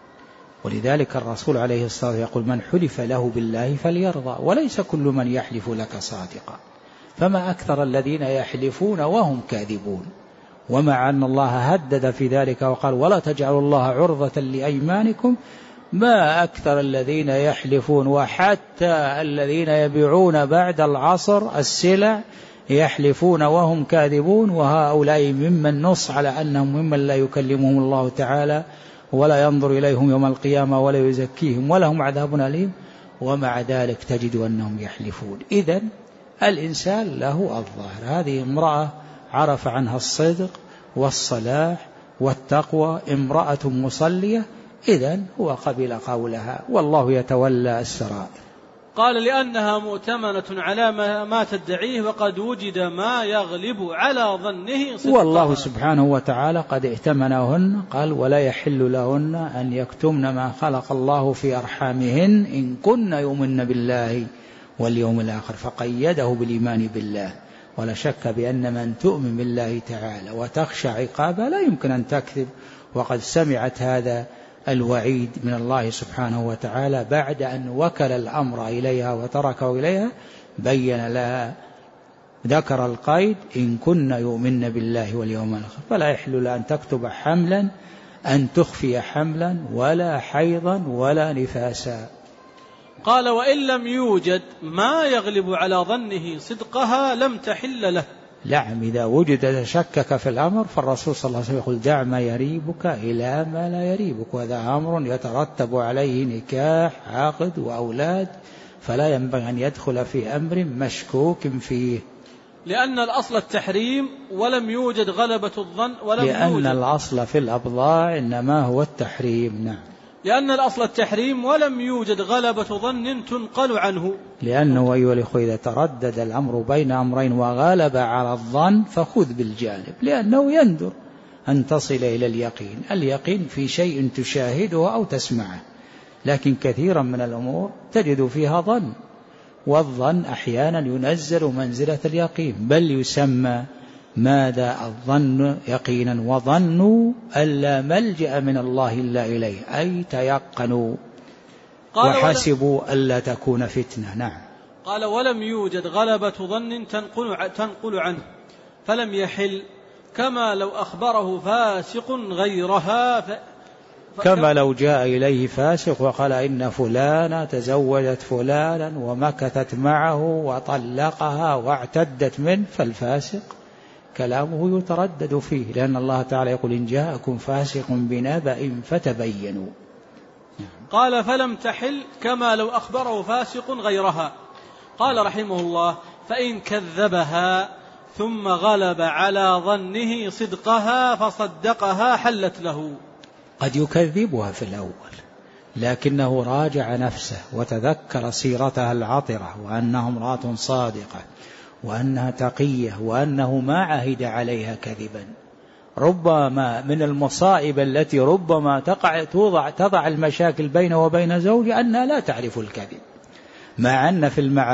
[SPEAKER 1] ولذلك الرسول عليه الصلاة والسلام يقول: من حلف له بالله فليرضى، وليس كل من يحلف لك صادقا، فما أكثر الذين يحلفون وهم كاذبون. ومع أن الله هدد في ذلك وقال: ولا تجعلوا الله عرضة لأيمانكم، ما أكثر الذين يحلفون، وحتى الذين يبيعون بعد العصر السلع يحلفون وهم كاذبون، وهؤلاء ممن نص على أنهم ممن لا يكلمهم الله تعالى ولا ينظر إليهم يوم القيامة ولا يزكيهم ولهم عذاب أليم، ومع ذلك تجد أنهم يحلفون. إذن الإنسان له الظاهر. هذه امرأة عرف عنها الصدق والصلاح والتقوى، امرأة مصلية، إذن هو قبل قولها، والله يتولى السرائر.
[SPEAKER 2] قال: لأنها مؤتمنة على ما تدعيه وقد وجد ما يغلب على ظنه صدقها.
[SPEAKER 1] والله سبحانه وتعالى قد ائتمنهن، قال: ولا يحل لهن أن يكتمن ما خلق الله في أرحامهن إن كن يؤمن بالله واليوم الآخر، فقيده بالإيمان بالله. ولا شك بأن من تؤمن بالله تعالى وتخشى عقابه لا يمكن أن تكذب، وقد سمعت هذا الوعيد من الله سبحانه وتعالى بعد أن وكل الأمر إليها وتركه إليها، بين لها، ذكر القيد: إن كن يؤمن بالله واليوم الآخر، فلا يحل لها أن تكتب حملا، أن تخفي حملا، ولا حيضا ولا نفاسا.
[SPEAKER 2] قال: وإن لم يوجد ما يغلب على ظنه صدقها لم تحل له.
[SPEAKER 1] نعم، إذا وجد شكك في الأمر فالرسول صلى الله عليه وسلم يقول: دع ما يريبك إلى ما لا يريبك، وهذا أمر يترتب عليه نكاح، عقد، وأولاد، فلا ينبغي أن يدخل في أمر مشكوك فيه.
[SPEAKER 2] لأن الأصل التحريم ولم يوجد غلبة الظن
[SPEAKER 1] لأن الأصل في الأبضاع إنما هو التحريم. نعم.
[SPEAKER 2] لأن الأصل التحريم ولم يوجد غلبة ظن تنقل عنه.
[SPEAKER 1] لأنه أيها الأخوة إذا تردد الأمر بين أمرين وغلب على الظن فخذ بالجانب، لأنه يندر أن تصل إلى اليقين. اليقين في شيء تشاهده أو تسمعه، لكن كثيرا من الأمور تجد فيها ظن، والظن أحيانا ينزل منزلة اليقين، بل يسمى ماذا الظن يقينا، وظنوا ألا ملجأ من الله إلا إليه، أي تيقنوا وحسبوا ألا تكون فتنة. نعم.
[SPEAKER 2] قال: ولم يوجد غلبة ظن تنقل عنه فلم يحل، كما لو أخبره فاسق غيرها
[SPEAKER 1] كما لو جاء إليه فاسق وقال إن فلانة تزوجت فلانا ومكثت معه وطلقها واعتدت منه، فالفاسق كلامه يتردد فيه، لأن الله تعالى يقول إن جاءكم فاسق بنبأ فتبينوا.
[SPEAKER 2] قال فلم تحل كما لو أخبره فاسق غيرها. قال رحمه الله فإن كذبها ثم غلب على ظنه صدقها فصدقها حلت له.
[SPEAKER 1] قد يكذبها في الأول لكنه راجع نفسه وتذكر سيرتها العطرة وأنها امرأة صادقة وأنها تقية وأنه ما عهد عليها كذبا. ربما من المصائب التي ربما تضع المشاكل بينه وبين زوجه أنها لا تعرف الكذب، مع أن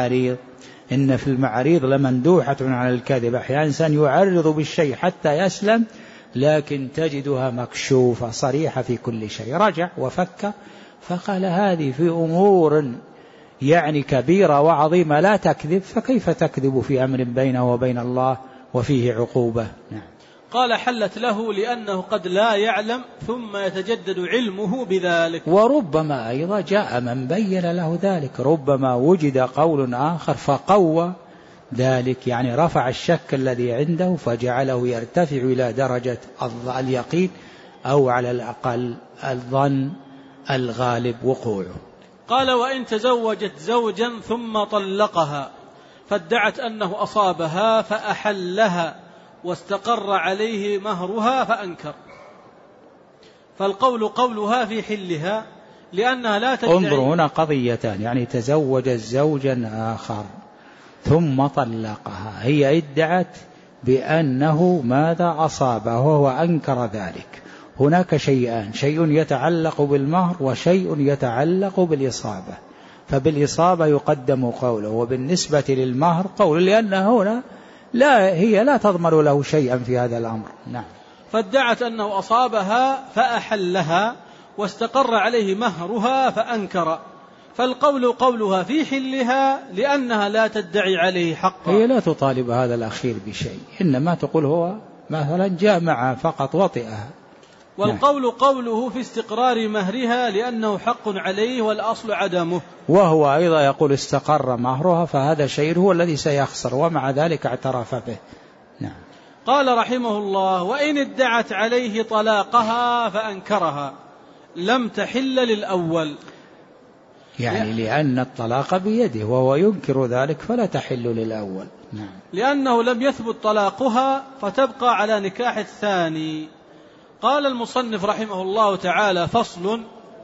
[SPEAKER 1] في المعاريض لمندوحة على الكذب. أحيانا إنسان يعرض بالشيء حتى يسلم لكن تجدها مكشوفة صريحة في كل شيء. رجع وفكر فقال هذه في أمور يعني كبيرة وعظيمة لا تكذب، فكيف تكذب في أمر بينه وبين الله وفيه عقوبة؟ نعم.
[SPEAKER 2] قال حلت له لأنه قد لا يعلم ثم يتجدد علمه بذلك.
[SPEAKER 1] وربما أيضا جاء من بين له ذلك، ربما وجد قول آخر فقوى ذلك، يعني رفع الشك الذي عنده فجعله يرتفع إلى درجة اليقين أو على الأقل الظن الغالب وقوعه.
[SPEAKER 2] قال وإن تزوجت زوجا ثم طلقها فادعت أنه أصابها فأحلها واستقر عليه مهرها فأنكر، فالقول قولها في حلها لأنها لا تدعي.
[SPEAKER 1] انظر هنا قضيتان، يعني تزوج زوجا آخر ثم طلقها، هي ادعت بأنه ماذا أصابه وهو أنكر ذلك. هناك شيئان، شيء يتعلق بالمهر وشيء يتعلق بالإصابة، فبالإصابة يقدم قوله وبالنسبة للمهر قول، لأنه هنا هي لا تضمن له شيئا في هذا الأمر. نعم.
[SPEAKER 2] فادعت أنه أصابها فأحلها واستقر عليه مهرها فأنكر، فالقول قولها في حلها لأنها لا تدعي عليه حقا.
[SPEAKER 1] هي لا تطالب هذا الأخير بشيء، إنما تقول هو مثلا جاء معها فقط وطئها.
[SPEAKER 2] والقول قوله في استقرار مهرها لأنه حق عليه والأصل عدمه.
[SPEAKER 1] وهو أيضا يقول استقر مهرها، فهذا شيء هو الذي سيخسر ومع ذلك اعترف به. نعم.
[SPEAKER 2] قال رحمه الله وإن ادعت عليه طلاقها فأنكرها لم تحل للأول،
[SPEAKER 1] يعني لأن الطلاق بيده وهو ينكر ذلك فلا تحل للأول. نعم.
[SPEAKER 2] لأنه لم يثبت طلاقها فتبقى على نكاح الثاني. قال المصنف رحمه الله تعالى فصل.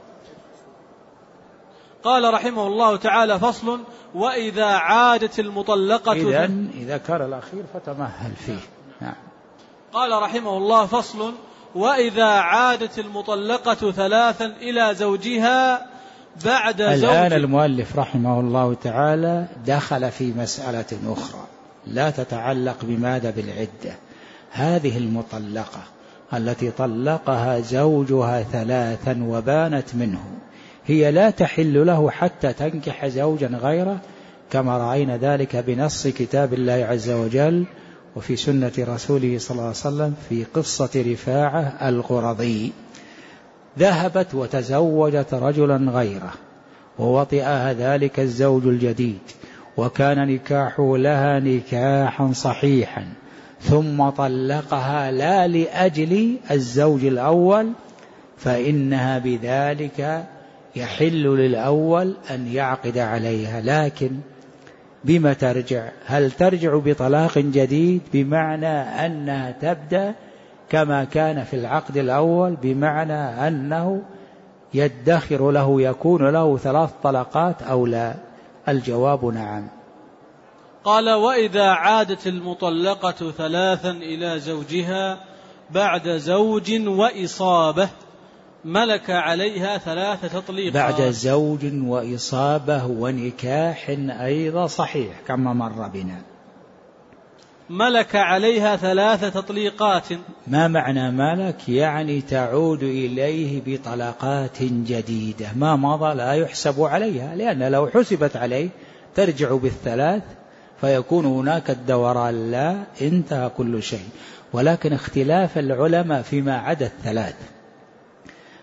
[SPEAKER 2] قال رحمه الله تعالى فصل وإذا عادت المطلقة.
[SPEAKER 1] إذا كان الأخير فتمهل فيه. نعم.
[SPEAKER 2] قال رحمه الله فصل وإذا عادت المطلقة ثلاثا إلى زوجها بعد زوج.
[SPEAKER 1] الآن المؤلف رحمه الله تعالى دخل في مسألة أخرى لا تتعلق بماذا بالعدة. هذه المطلقة التي طلقها زوجها ثلاثا وبانت منه، هي لا تحل له حتى تنكح زوجا غيره، كما رأينا ذلك بنص كتاب الله عز وجل وفي سنة رسوله صلى الله عليه وسلم في قصة رفاعة القرظي. ذهبت وتزوجت رجلا غيره ووطئها ذلك الزوج الجديد، وكان نكاحه لها نكاحا صحيحا، ثم طلقها لا لأجل الزوج الأول، فإنها بذلك يحل للأول أن يعقد عليها. لكن بما ترجع؟ هل ترجع بطلاق جديد بمعنى أنها تبدأ كما كان في العقد الأول، بمعنى أنه يدخر له يكون له 3 طلقات أو لا؟ الجواب نعم.
[SPEAKER 2] قال وإذا عادت المطلقة ثلاثا إلى زوجها بعد زوج وإصابة ملك عليها 3 تطليقات.
[SPEAKER 1] بعد زوج وإصابة ونكاح أيضا صحيح كما مر بنا.
[SPEAKER 2] ملك عليها 3 تطليقات.
[SPEAKER 1] ما معنى ملك؟ يعني تعود إليه بطلقات جديدة، ما مضى لا يحسب عليها، لأن لو حسبت عليه ترجع بال3 فيكون هناك الدوران، لا انتهى كل شيء. ولكن اختلاف العلماء فيما عدا 3،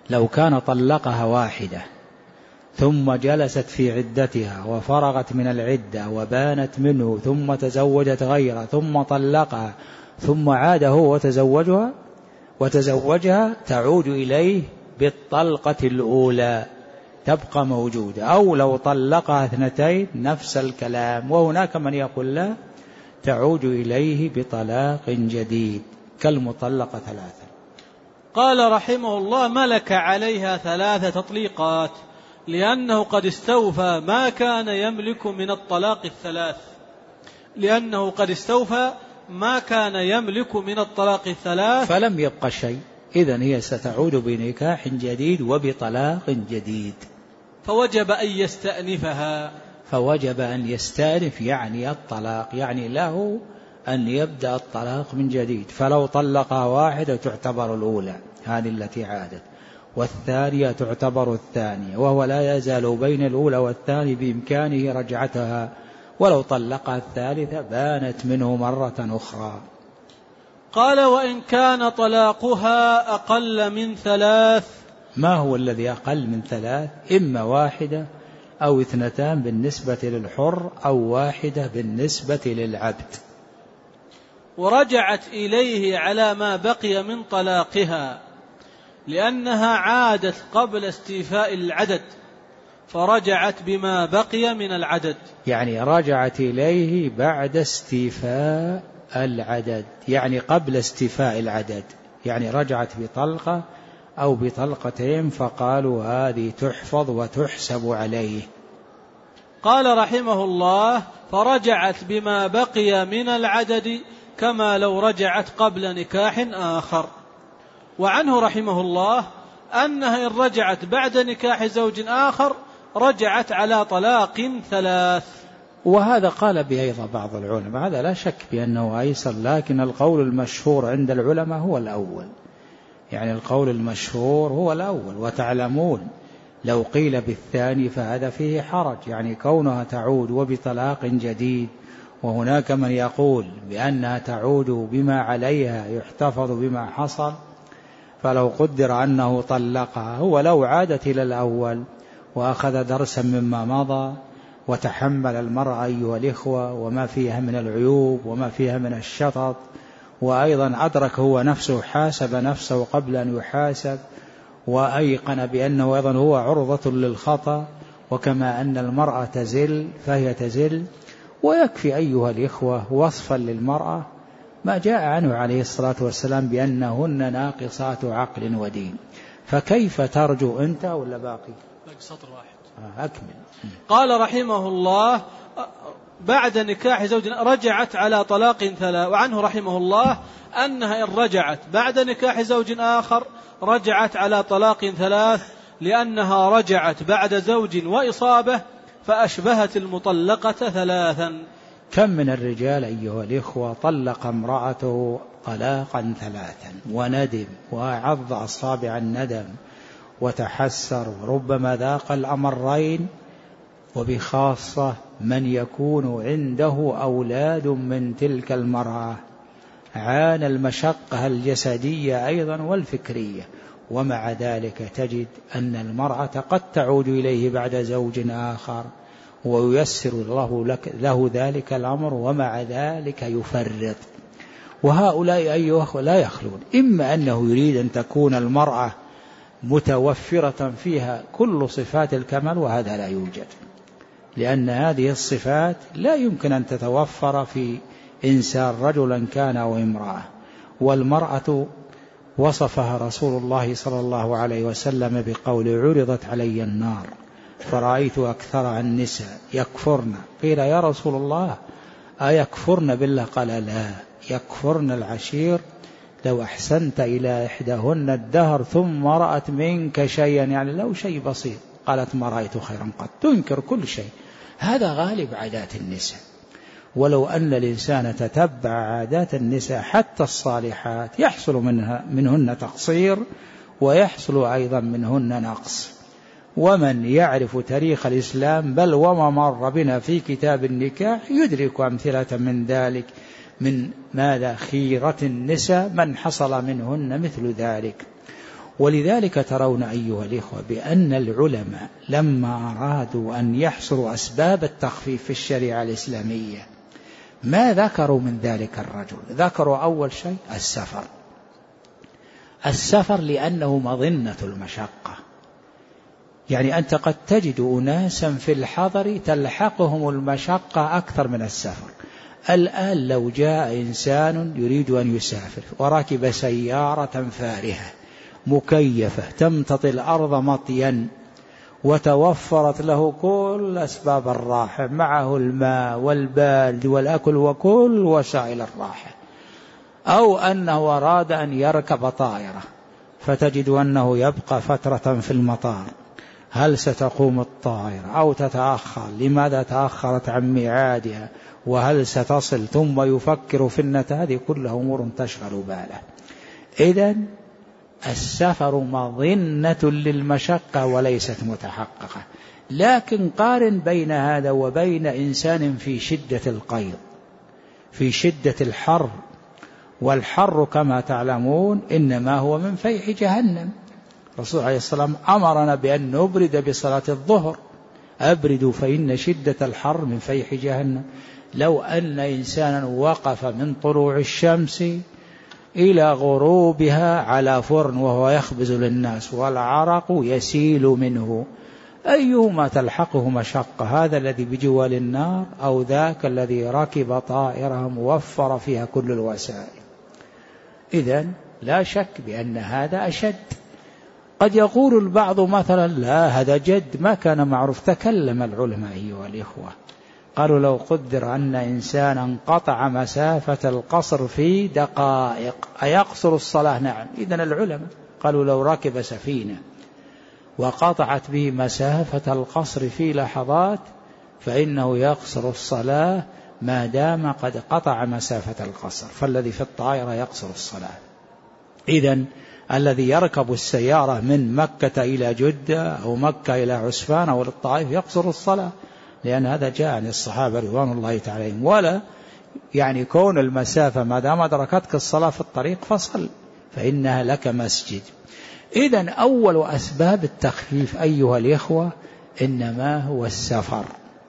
[SPEAKER 1] لو كان طلقها واحدة ثم جلست في عدتها وفرغت من العدة وبانت منه ثم تزوجت غيره ثم طلقها ثم عاد هو وتزوجها تعود إليه بالطلقة الأولى تبقى موجودة. أو لو طلقها 2 نفس الكلام. وهناك من يقول لا، تعود إليه بطلاق جديد كالمطلقة 3.
[SPEAKER 2] قال رحمه الله: ملك عليها 3 تطليقات لأنه قد استوفى ما كان يملك من الطلاق 3.
[SPEAKER 1] فلم يبقى شيء. إذن هي ستعود بنكاح جديد وبطلاق جديد.
[SPEAKER 2] فوجب أن يستأنفها.
[SPEAKER 1] فوجب أن يستأنف يعني الطلاق، يعني له أن يبدأ الطلاق من جديد. فلو طلقها واحدة تعتبر الأولى هذه التي عادت، والثانية تعتبر الثانية، وهو لا يزال بين الأولى والثانية بإمكانه رجعتها. ولو طلقها الثالثة بانت منه مرة أخرى.
[SPEAKER 2] قال: وإن كان طلاقها أقل من 3.
[SPEAKER 1] ما هو الذي أقل من 3؟ إما واحدة أو 2 بالنسبة للحر، أو واحدة بالنسبة للعبد.
[SPEAKER 2] ورجعت إليه على ما بقي من طلاقها لأنها عادت قبل استيفاء العدد، فرجعت بما بقي من العدد.
[SPEAKER 1] يعني رجعت إليه بعد استيفاء العدد، يعني قبل استيفاء العدد، يعني رجعت بطلقة أو بطلقتين، فقالوا هذه تحفظ وتحسب عليه.
[SPEAKER 2] قال رحمه الله: فرجعت بما بقي من العدد كما لو رجعت قبل نكاح آخر. وعنه رحمه الله أنها إن رجعت بعد نكاح زوج آخر رجعت على طلاق 3.
[SPEAKER 1] وهذا قال به أيضا بعض العلماء، هذا لا شك بأنه أيسر، لكن القول المشهور عند العلماء هو الأول، يعني القول المشهور هو الأول. وتعلمون لو قيل بالثاني فهذا فيه حرج، يعني كونها تعود وبطلاق جديد. وهناك من يقول بأنها تعود بما عليها يحتفظ بما حصل. فلو قدر أنه طلقها، هو لو عادت إلى الأول وأخذ درسا مما مضى وتحمل المرأة أيها الإخوة وما فيها من العيوب وما فيها من الشطط، وأيضا أدرك هو نفسه، حاسب نفسه قبل أن يحاسب، وأيقن بأنه أيضا هو عرضة للخطأ، وكما أن المرأة تزل فهي تزل. ويكفي أيها الإخوة وصفا للمرأة ما جاء عنه عليه الصلاة والسلام بأنهن ناقصات عقل ودين. فكيف ترجو أنت ولا باقي
[SPEAKER 2] سطر واحد
[SPEAKER 1] أكمل.
[SPEAKER 2] قال رحمه الله: بعد نكاح زوج رجعت على طلاق 3. وعنه رحمه الله أنها إن رجعت بعد نكاح زوج آخر رجعت على طلاق 3 لأنها رجعت بعد زوج وإصابة فأشبهت المطلقة 3.
[SPEAKER 1] كم من الرجال أيها الإخوة طلق امرأته طلاقا 3 وندم وعض أصابع الندم وتحسر، وربما ذاق الأمرين. وبخاصة من يكون عنده أولاد من تلك المرأة عانى المشقة الجسدية أيضا والفكرية، ومع ذلك تجد أن المرأة قد تعود إليه بعد زوج آخر وييسر له ذلك الأمر، ومع ذلك يفرط. وهؤلاء أيها لا يخلون، إما أنه يريد أن تكون المرأة متوفرة فيها كل صفات الكمال، وهذا لا يوجد، لأن هذه الصفات لا يمكن أن تتوفر في إنسان رجلا كان أو امرأة. والمرأة وصفها رسول الله صلى الله عليه وسلم بقول: عرضت علي النار فرأيت أكثر النساء يكفرن. قيل: يا رسول الله أيكفرن بالله؟ قال: لا، يكفرن العشير. لو أحسنت إلى إحداهن الدهر ثم رأت منك شيئا، يعني لو شيء بسيط، قالت: ما رأيت خيرا قط. تنكر كل شيء. هذا غالب عادات النساء. ولو أن الإنسان تتبع عادات النساء حتى الصالحات يحصل منهن تقصير ويحصل أيضا منهن نقص. ومن يعرف تاريخ الإسلام بل وما مر بنا في كتاب النكاح يدرك أمثلة من ذلك، من ماذا خيرة النساء من حصل منهن مثل ذلك. ولذلك ترون أيها الإخوة بأن العلماء لما أرادوا أن يحصروا أسباب التخفيف في الشريعة الإسلامية ما ذكروا من ذلك الرجل، ذكروا أول شيء السفر لأنه مظنة المشقة. يعني أنت قد تجد أناسا في الحضر تلحقهم المشقة أكثر من السفر. الآن لو جاء إنسان يريد أن يسافر وركب سيارة فارهة مكيفة تمتطي الأرض مطيا وتوفرت له كل أسباب الراحة، معه الماء والبارد والأكل وكل وسائل الراحة، أو أنه أراد أن يركب طائرة فتجد أنه يبقى فترة في المطار، هل ستقوم الطائرة أو تتأخر؟ لماذا تأخرت عن ميعادها؟ وهل ستصل؟ ثم يفكر في النتائج. هذه كلها أمور تشغل باله. إذن السفر مظنة للمشقة وليست متحققة. لكن قارن بين هذا وبين إنسان في شدة القيض، في شدة الحر، والحر كما تعلمون إنما هو من فيح جهنم. الرسول عليه الصلاة والسلام أمرنا بأن نبرد بصلاة الظهر، أبردوا فإن شدة الحر من فيح جهنم. لو أن إنسانا وقف من طلوع الشمس إلى غروبها على فرن وهو يخبز للناس والعرق يسيل منه، أيهما تلحقه مشقة؟ هذا الذي بجوال النار أو ذاك الذي ركب طائرة موفر فيها كل الوسائل؟ إذن لا شك بأن هذا أشد. قد يقول البعض مثلا لا هذا جد ما كان معروف. تكلم العلماء أيها الإخوة، قالوا لو قدر أن إنسانا قطع مسافة القصر في دقائق أيقصر الصلاة؟ نعم. إذن العلماء قالوا لو ركب سفينة وقطعت به مسافة القصر في لحظات فإنه يقصر الصلاة ما دام قد قطع مسافة القصر، فالذي في الطائرة يقصر الصلاة. إذن الذي يركب السيارة من مكة إلى جدة أو مكة إلى عسفان أو الطائف يقصر الصلاة، لأن هذا جاء عن الصحابة رضوان الله تعالى عليهم. ولا يعني كون المسافة ما دام أدركتك الصلاة في الطريق فصل فإنها لك مسجد. إذن أول أسباب التخفيف أيها الإخوة إنما هو السفر.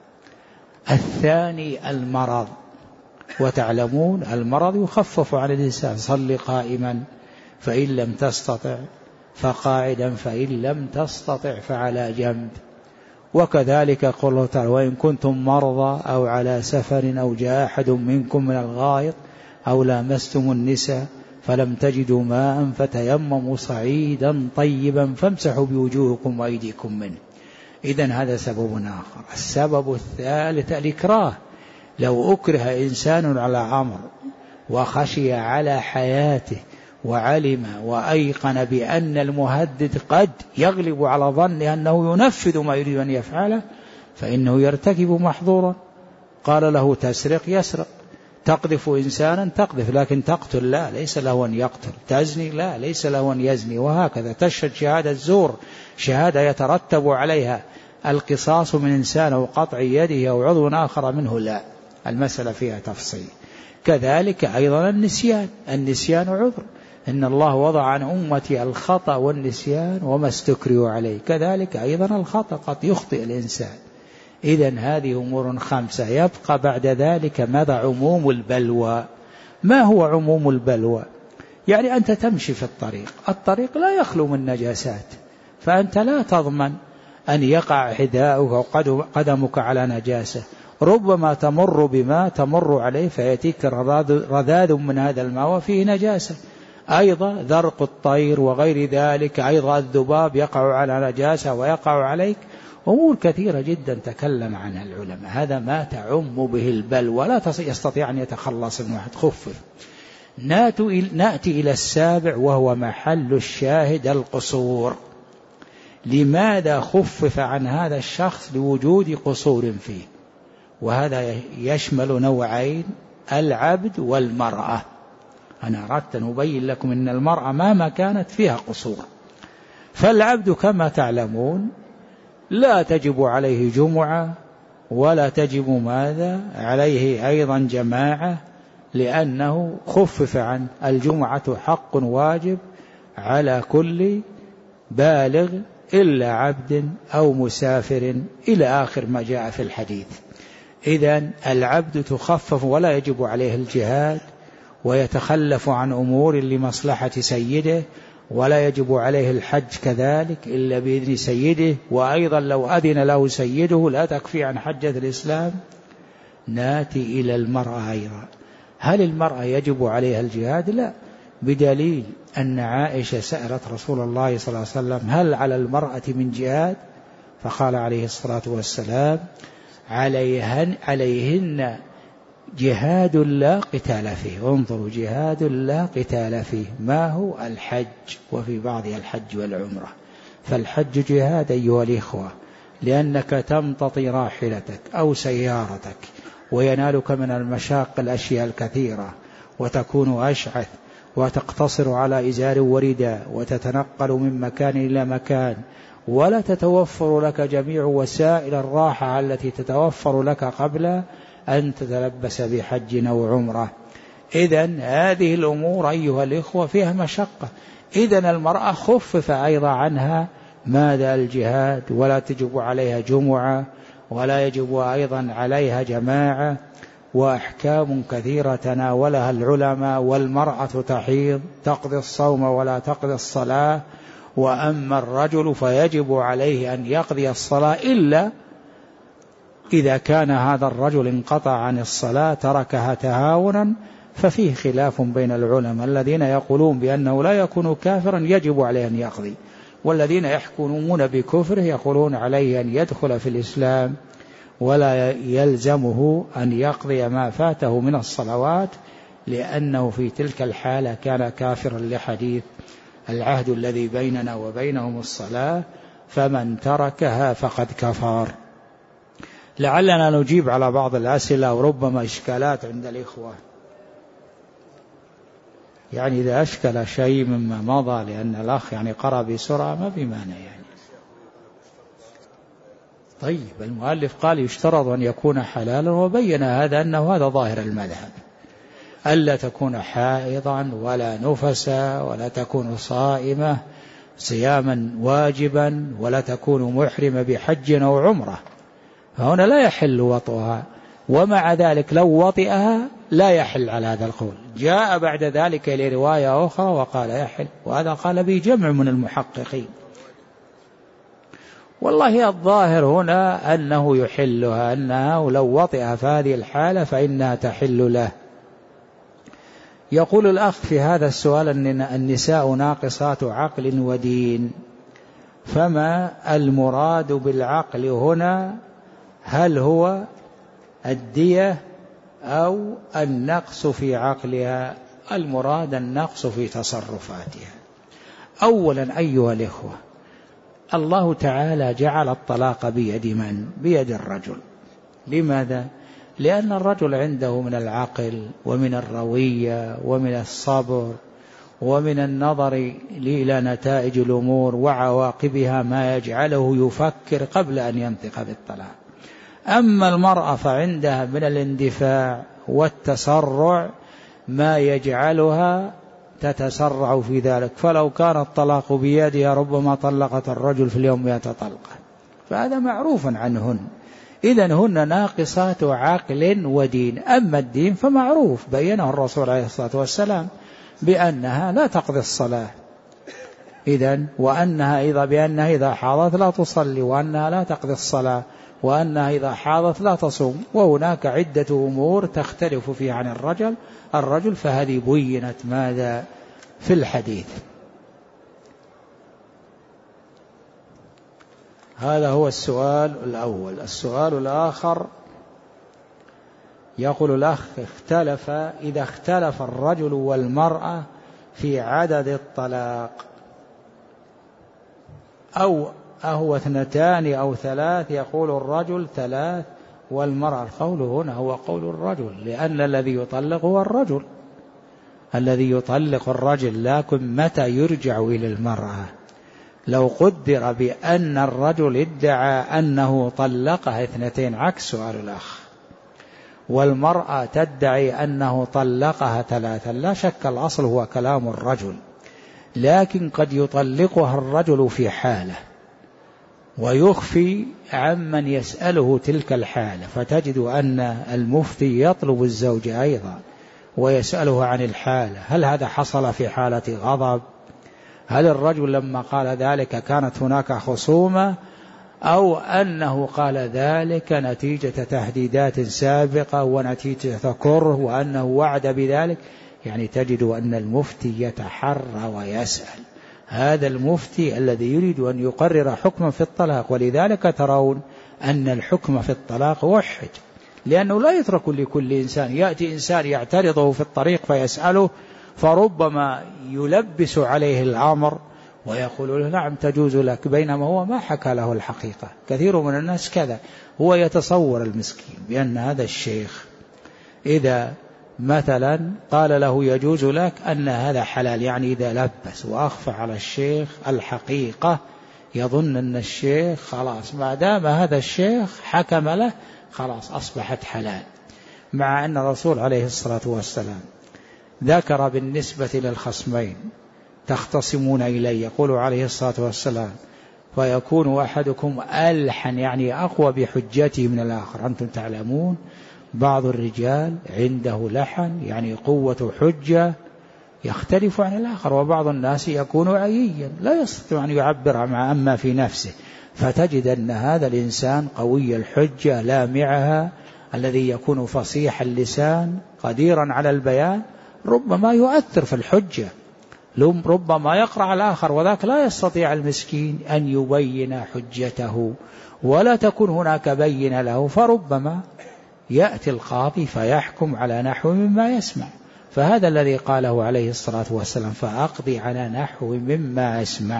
[SPEAKER 1] الثاني المرض، وتعلمون المرض يخفف عن الإنسان، صل قائما فإن لم تستطع فقاعدا فإن لم تستطع فعلى جنب. وكذلك قوله تعالى وإن كنتم مرضى أو على سفر أو جاء أحد منكم من الغائط أو لامستم النساء فلم تجدوا ماء فتيمموا صعيدا طيبا فامسحوا بوجوهكم وأيديكم منه. إذن هذا سبب آخر. السبب الثالث الإكراه. لو أكره إنسان على أمر وخشي على حياته وعلم وأيقن بأن المهدد قد يغلب على ظن أنه ينفذ ما يريد أن يفعله فإنه يرتكب محظورا. قال له تسرق يسرق، تقذف إنسانا تقذف، لكن تقتل لا، ليس له أن يقتل، تزني لا، ليس له أن يزني، وهكذا. تشهد شهادة زور، شهادة يترتب عليها القصاص من إنسان أو قطع يده أو عضو آخر منه، لا، المسألة فيها تفصيل. كذلك أيضا النسيان عذر، إن الله وضع عن أمتي الخطأ والنسيان وما استكرهوا عليه. كذلك أيضا الخطأ قد يخطئ الإنسان. إذن هذه أمور 5. يبقى بعد ذلك ماذا؟ عموم البلوى. ما هو عموم البلوى؟ يعني أنت تمشي في الطريق لا يخلو من نجاسات، فأنت لا تضمن أن يقع حذاؤك أو قدمك على نجاسة، ربما تمر بما تمر عليه فيأتيك رذاذ من هذا الماء وفيه نجاسة. أيضا ذرق الطير وغير ذلك، أيضا الذباب يقع على نجاسة ويقع عليك. أمور كثيرة جدا تكلم عنها العلماء. هذا ما تعم به البلوى ولا يستطيع أن يتخلص من واحد. خفف. نأتي إلى السابع وهو محل الشاهد القصور. لماذا خفف عن هذا الشخص؟ لوجود قصور فيه، وهذا يشمل نوعين: العبد والمرأة. أنا أردت أن أبين لكم أن المرأة مهما كانت فيها قصور. فالعبد كما تعلمون لا تجب عليه جمعة ولا تجب ماذا عليه أيضا جماعة، لأنه خفف عن الجمعة حق واجب على كل بالغ إلا عبد أو مسافر إلى آخر ما جاء في الحديث. إذن العبد تخفف ولا يجب عليه الجهاد، ويتخلف عن أمور لمصلحة سيده، ولا يجب عليه الحج كذلك إلا بإذن سيده، وأيضا لو أذن له سيده لا تكفي عن حجة الإسلام. ناتي إلى المرأة أيضا، هل المرأة يجب عليها الجهاد؟ لا، بدليل أن عائشة سألت رسول الله صلى الله عليه وسلم هل على المرأة من جهاد؟ فقال عليه الصلاة والسلام عليهن جهاد لا قتال فيه. انظروا، جهاد لا قتال فيه، ما هو؟ الحج، وفي بعض الحج والعمرة. فالحج جهاد أيها الإخوة، لأنك تمتطي راحلتك أو سيارتك وينالك من المشاق الأشياء الكثيرة، وتكون أشعث وتقتصر على إزار ورداء، وتتنقل من مكان إلى مكان، ولا تتوفر لك جميع وسائل الراحة التي تتوفر لك قبل أن تتلبس بحج أو عمرة. إذن هذه الأمور أيها الإخوة فيها مشقة. إذن المرأة خفف أيضا عنها ماذا؟ الجهاد، ولا تجب عليها جمعة، ولا يجب أيضا عليها جماعة، وأحكام كثيرة تناولها العلماء. والمرأة تحيض تقضي الصوم ولا تقضي الصلاة، وأما الرجل فيجب عليه أن يقضي الصلاة إلا إذا كان هذا الرجل انقطع عن الصلاة تركها تهاونا، ففيه خلاف بين العلماء، الذين يقولون بأنه لا يكون كافرا يجب عليه أن يقضي، والذين يحكمون بكفره يقولون عليه أن يدخل في الإسلام ولا يلزمه أن يقضي ما فاته من الصلوات، لأنه في تلك الحالة كان كافرا، لحديث العهد الذي بيننا وبينهم الصلاة فمن تركها فقد كفر. لعلنا نجيب على بعض الأسئلة وربما إشكالات عند الإخوة، يعني إذا أشكل شيء مما مضى، لأن الأخ يعني قرأ بسرعة ما بمعنى يعني. طيب، المؤلف قال يشترط أن يكون حلالا، وبين هذا أنه هذا ظاهر المذهب، ألا تكون حائضا ولا نفسا، ولا تكون صائمة صياما واجبا، ولا تكون محرمة بحج أو عمرة، فهنا لا يحل وطئها. ومع ذلك لو وطئها لا يحل على هذا القول. جاء بعد ذلك إلى رواية أخرى وقال يحل، وهذا قال به جمع من المحققين. والله الظاهر هنا أنه يحلها، أنها لو وطئها في هذه الحالة فإنها تحل له. يقول الأخ في هذا السؤال أن النساء ناقصات عقل ودين، فما المراد بالعقل هنا؟ هل هو الدية أو النقص في عقلها؟ المراد النقص في تصرفاتها. أولا أيها الإخوة، الله تعالى جعل الطلاق بيد من؟ بيد الرجل. لماذا؟ لأن الرجل عنده من العقل ومن الروية ومن الصبر ومن النظر إلى نتائج الأمور وعواقبها ما يجعله يفكر قبل أن ينطق بالطلاق. أما المرأة فعندها من الاندفاع والتسرع ما يجعلها تتسرع في ذلك، فلو كان الطلاق بيدها ربما طلقت الرجل في اليوم 100 طلقة، فهذا معروف عنهن. إذن هن ناقصات عقل ودين. أما الدين فمعروف بينه الرسول عليه الصلاة والسلام بأنها لا تقضي الصلاة، إذن بأنها إذا حاضت لا تصلي، وأنها لا تقضي الصلاة، وأنها إذا حاضت لا تصوم، وهناك عدة أمور تختلف فيها عن الرجل، فهذه بينت ماذا في الحديث. هذا هو السؤال الأول. السؤال الآخر يقول الأخ إذا اختلف الرجل والمرأة في عدد الطلاق، أو أهو 2 أو 3، يقول الرجل 3 والمرأة. القول هنا هو قول الرجل، لأن الذي يطلق هو الرجل، الذي يطلق الرجل. لكن متى يرجع إلى المرأة؟ لو قدر بأن الرجل ادعى أنه طلقها 2 عكس سؤال الأخ، والمرأة تدعي أنه طلقها 3، لا شك الأصل هو كلام الرجل، لكن قد يطلقها الرجل في حالة ويخفي عمن يسأله تلك الحالة، فتجد أن المفتي يطلب الزوج أيضا ويسأله عن الحالة، هل هذا حصل في حالة غضب؟ هل الرجل لما قال ذلك كانت هناك خصومة، أو أنه قال ذلك نتيجة تهديدات سابقة ونتيجة كره وأنه وعد بذلك؟ يعني تجد أن المفتي يتحرى ويسأل. هذا المفتي الذي يريد أن يقرر حكما في الطلاق، ولذلك ترون أن الحكم في الطلاق وحد، لأنه لا يترك لكل إنسان. يأتي إنسان يعترضه في الطريق فيسأله، فربما يلبس عليه الأمر ويقول له نعم تجوز لك، بينما هو ما حكى له الحقيقة. كثير من الناس كذا، هو يتصور المسكين بأن هذا الشيخ إذا مثلا قال له يجوز لك أن هذا حلال، يعني إذا لبس وأخفى على الشيخ الحقيقة يظن أن الشيخ خلاص ما دام هذا الشيخ حكم له خلاص أصبحت حلال، مع أن الرسول عليه الصلاة والسلام ذكر بالنسبة للخصمين تختصمون إلي، يقول عليه الصلاة والسلام فيكون أحدكم ألحن، يعني أقوى بحجته من الآخر. أنتم تعلمون بعض الرجال عنده لحن، يعني قوة حجة يختلف عن الآخر، وبعض الناس يكون عييا لا يستطيع أن يعبر عما في نفسه، فتجد أن هذا الإنسان قوي الحجة لامعها الذي يكون فصيح اللسان قديرا على البيان ربما يؤثر في الحجة، ربما يقرع الآخر، وذاك لا يستطيع المسكين أن يبين حجته ولا تكون هناك بين له، فربما يأتي القاضي فيحكم على نحو مما يسمع. فهذا الذي قاله عليه الصلاة والسلام فأقضي على نحو مما أسمع،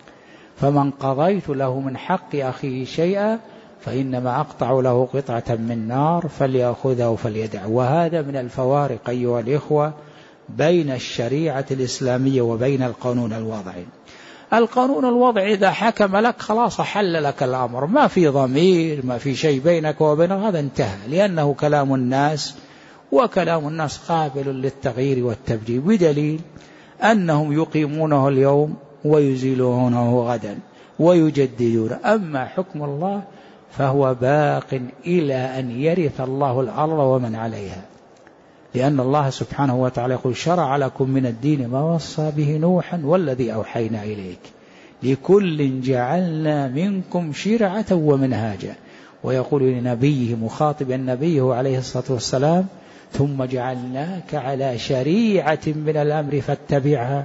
[SPEAKER 1] فمن قضيت له من حق أخيه شيئا فإنما أقطع له قطعة من نار فليأخذه فليدع. وهذا من الفوارق أيها الإخوة بين الشريعة الإسلامية وبين القانون الوضعي. القانون الوضعي إذا حكم لك خلاص حل لك الأمر، ما في ضمير، ما في شيء بينك وبينه، هذا انتهى، لأنه كلام الناس، وكلام الناس قابل للتغيير والتبديل، بدليل أنهم يقيمونه اليوم ويزيلونه غدا ويجددون. أما حكم الله فهو باق إلى أن يرث الله الأرض ومن عليها، لأن الله سبحانه وتعالى يقول شرع لكم من الدين ما وصى به نوحا والذي أوحينا إليك لكل جعلنا منكم شرعة ومنهاجا، ويقول لنبيه مخاطبا نبيه عليه الصلاة والسلام ثم جعلناك على شريعة من الأمر فاتبعها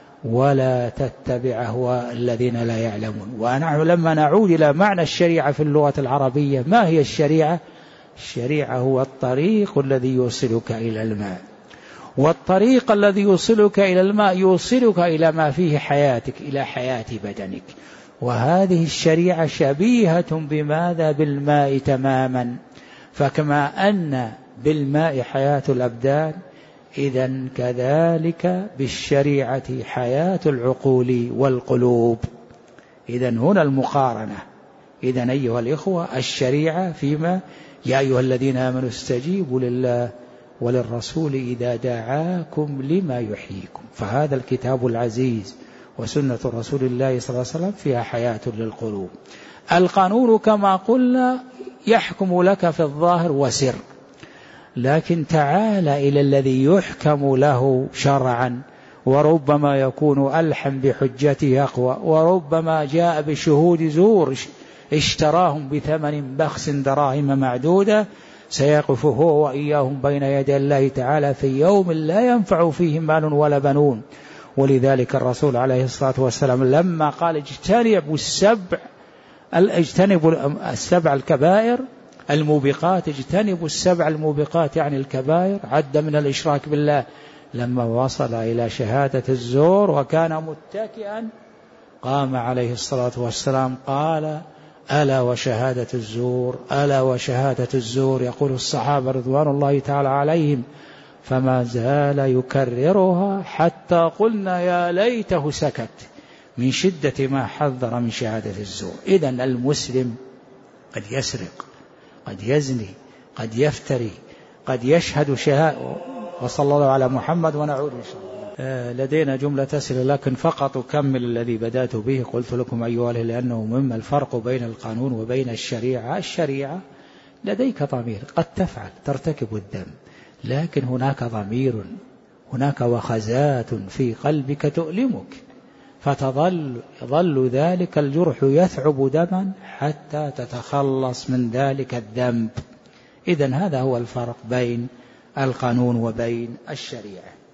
[SPEAKER 1] ولا تتبع أهواء الذين لا يعلمون. ونحن لما نعود إلى معنى الشريعة في اللغة العربية، ما هي الشريعة؟ الشريعة هو الطريق الذي يوصلك إلى الماء، والطريق الذي يوصلك إلى الماء يوصلك إلى ما فيه حياتك، إلى حياة بدنك. وهذه الشريعة شبيهة بماذا؟ بالماء تماما. فكما أن بالماء حياة الأبدان، إذن كذلك بالشريعة حياة العقول والقلوب. إذن هنا المقارنة. إذن أيها الإخوة الشريعة فيما يا أيها الذين آمنوا استجيبوا لله وللرسول إذا دعاكم لما يحييكم، فهذا الكتاب العزيز وسنة رسول الله صلى الله عليه وسلم فيها حياة للقلوب. القانون كما قلنا يحكم لك في الظاهر وسر، لكن تعال إلى الذي يحكم له شرعا، وربما يكون ألحم بحجته أقوى، وربما جاء بشهود زور اشتراهم بثمن بخس دراهم معدودة، سيقف هو وإياهم بين يدي الله تعالى في يوم لا ينفع فيه مال ولا بنون. ولذلك الرسول عليه الصلاة والسلام لما قال اجتنبوا السبع الكبائر الموبقات، اجتنبوا السبع الموبقات يعني الكبائر، عد من الإشراك بالله، لما وصل إلى شهادة الزور وكان متكئا قام عليه الصلاة والسلام قال ألا وشهادة الزور، ألا وشهادة الزور، يقول الصحابة رضوان الله تعالى عليهم فما زال يكررها حتى قلنا يا ليته سكت من شدة ما حذر من شهادة الزور. إذن المسلم قد يسرق، قد يزني، قد يفتري، قد يشهد شهادة. وصلى الله على محمد ونعود إن شاء الله. لدينا جملة أسئلة لكن فقط أكمل الذي بدأت به. قلت لكم أيها الأخوة لأنه مما الفرق بين القانون وبين الشريعة. الشريعة لديك ضمير قد تفعل ترتكب الذنب، لكن هناك ضمير، هناك وخزات في قلبك تؤلمك، فتظل ذلك الجرح يثعب دما حتى تتخلص من ذلك الذنب. إذن هذا هو الفرق بين القانون وبين الشريعة.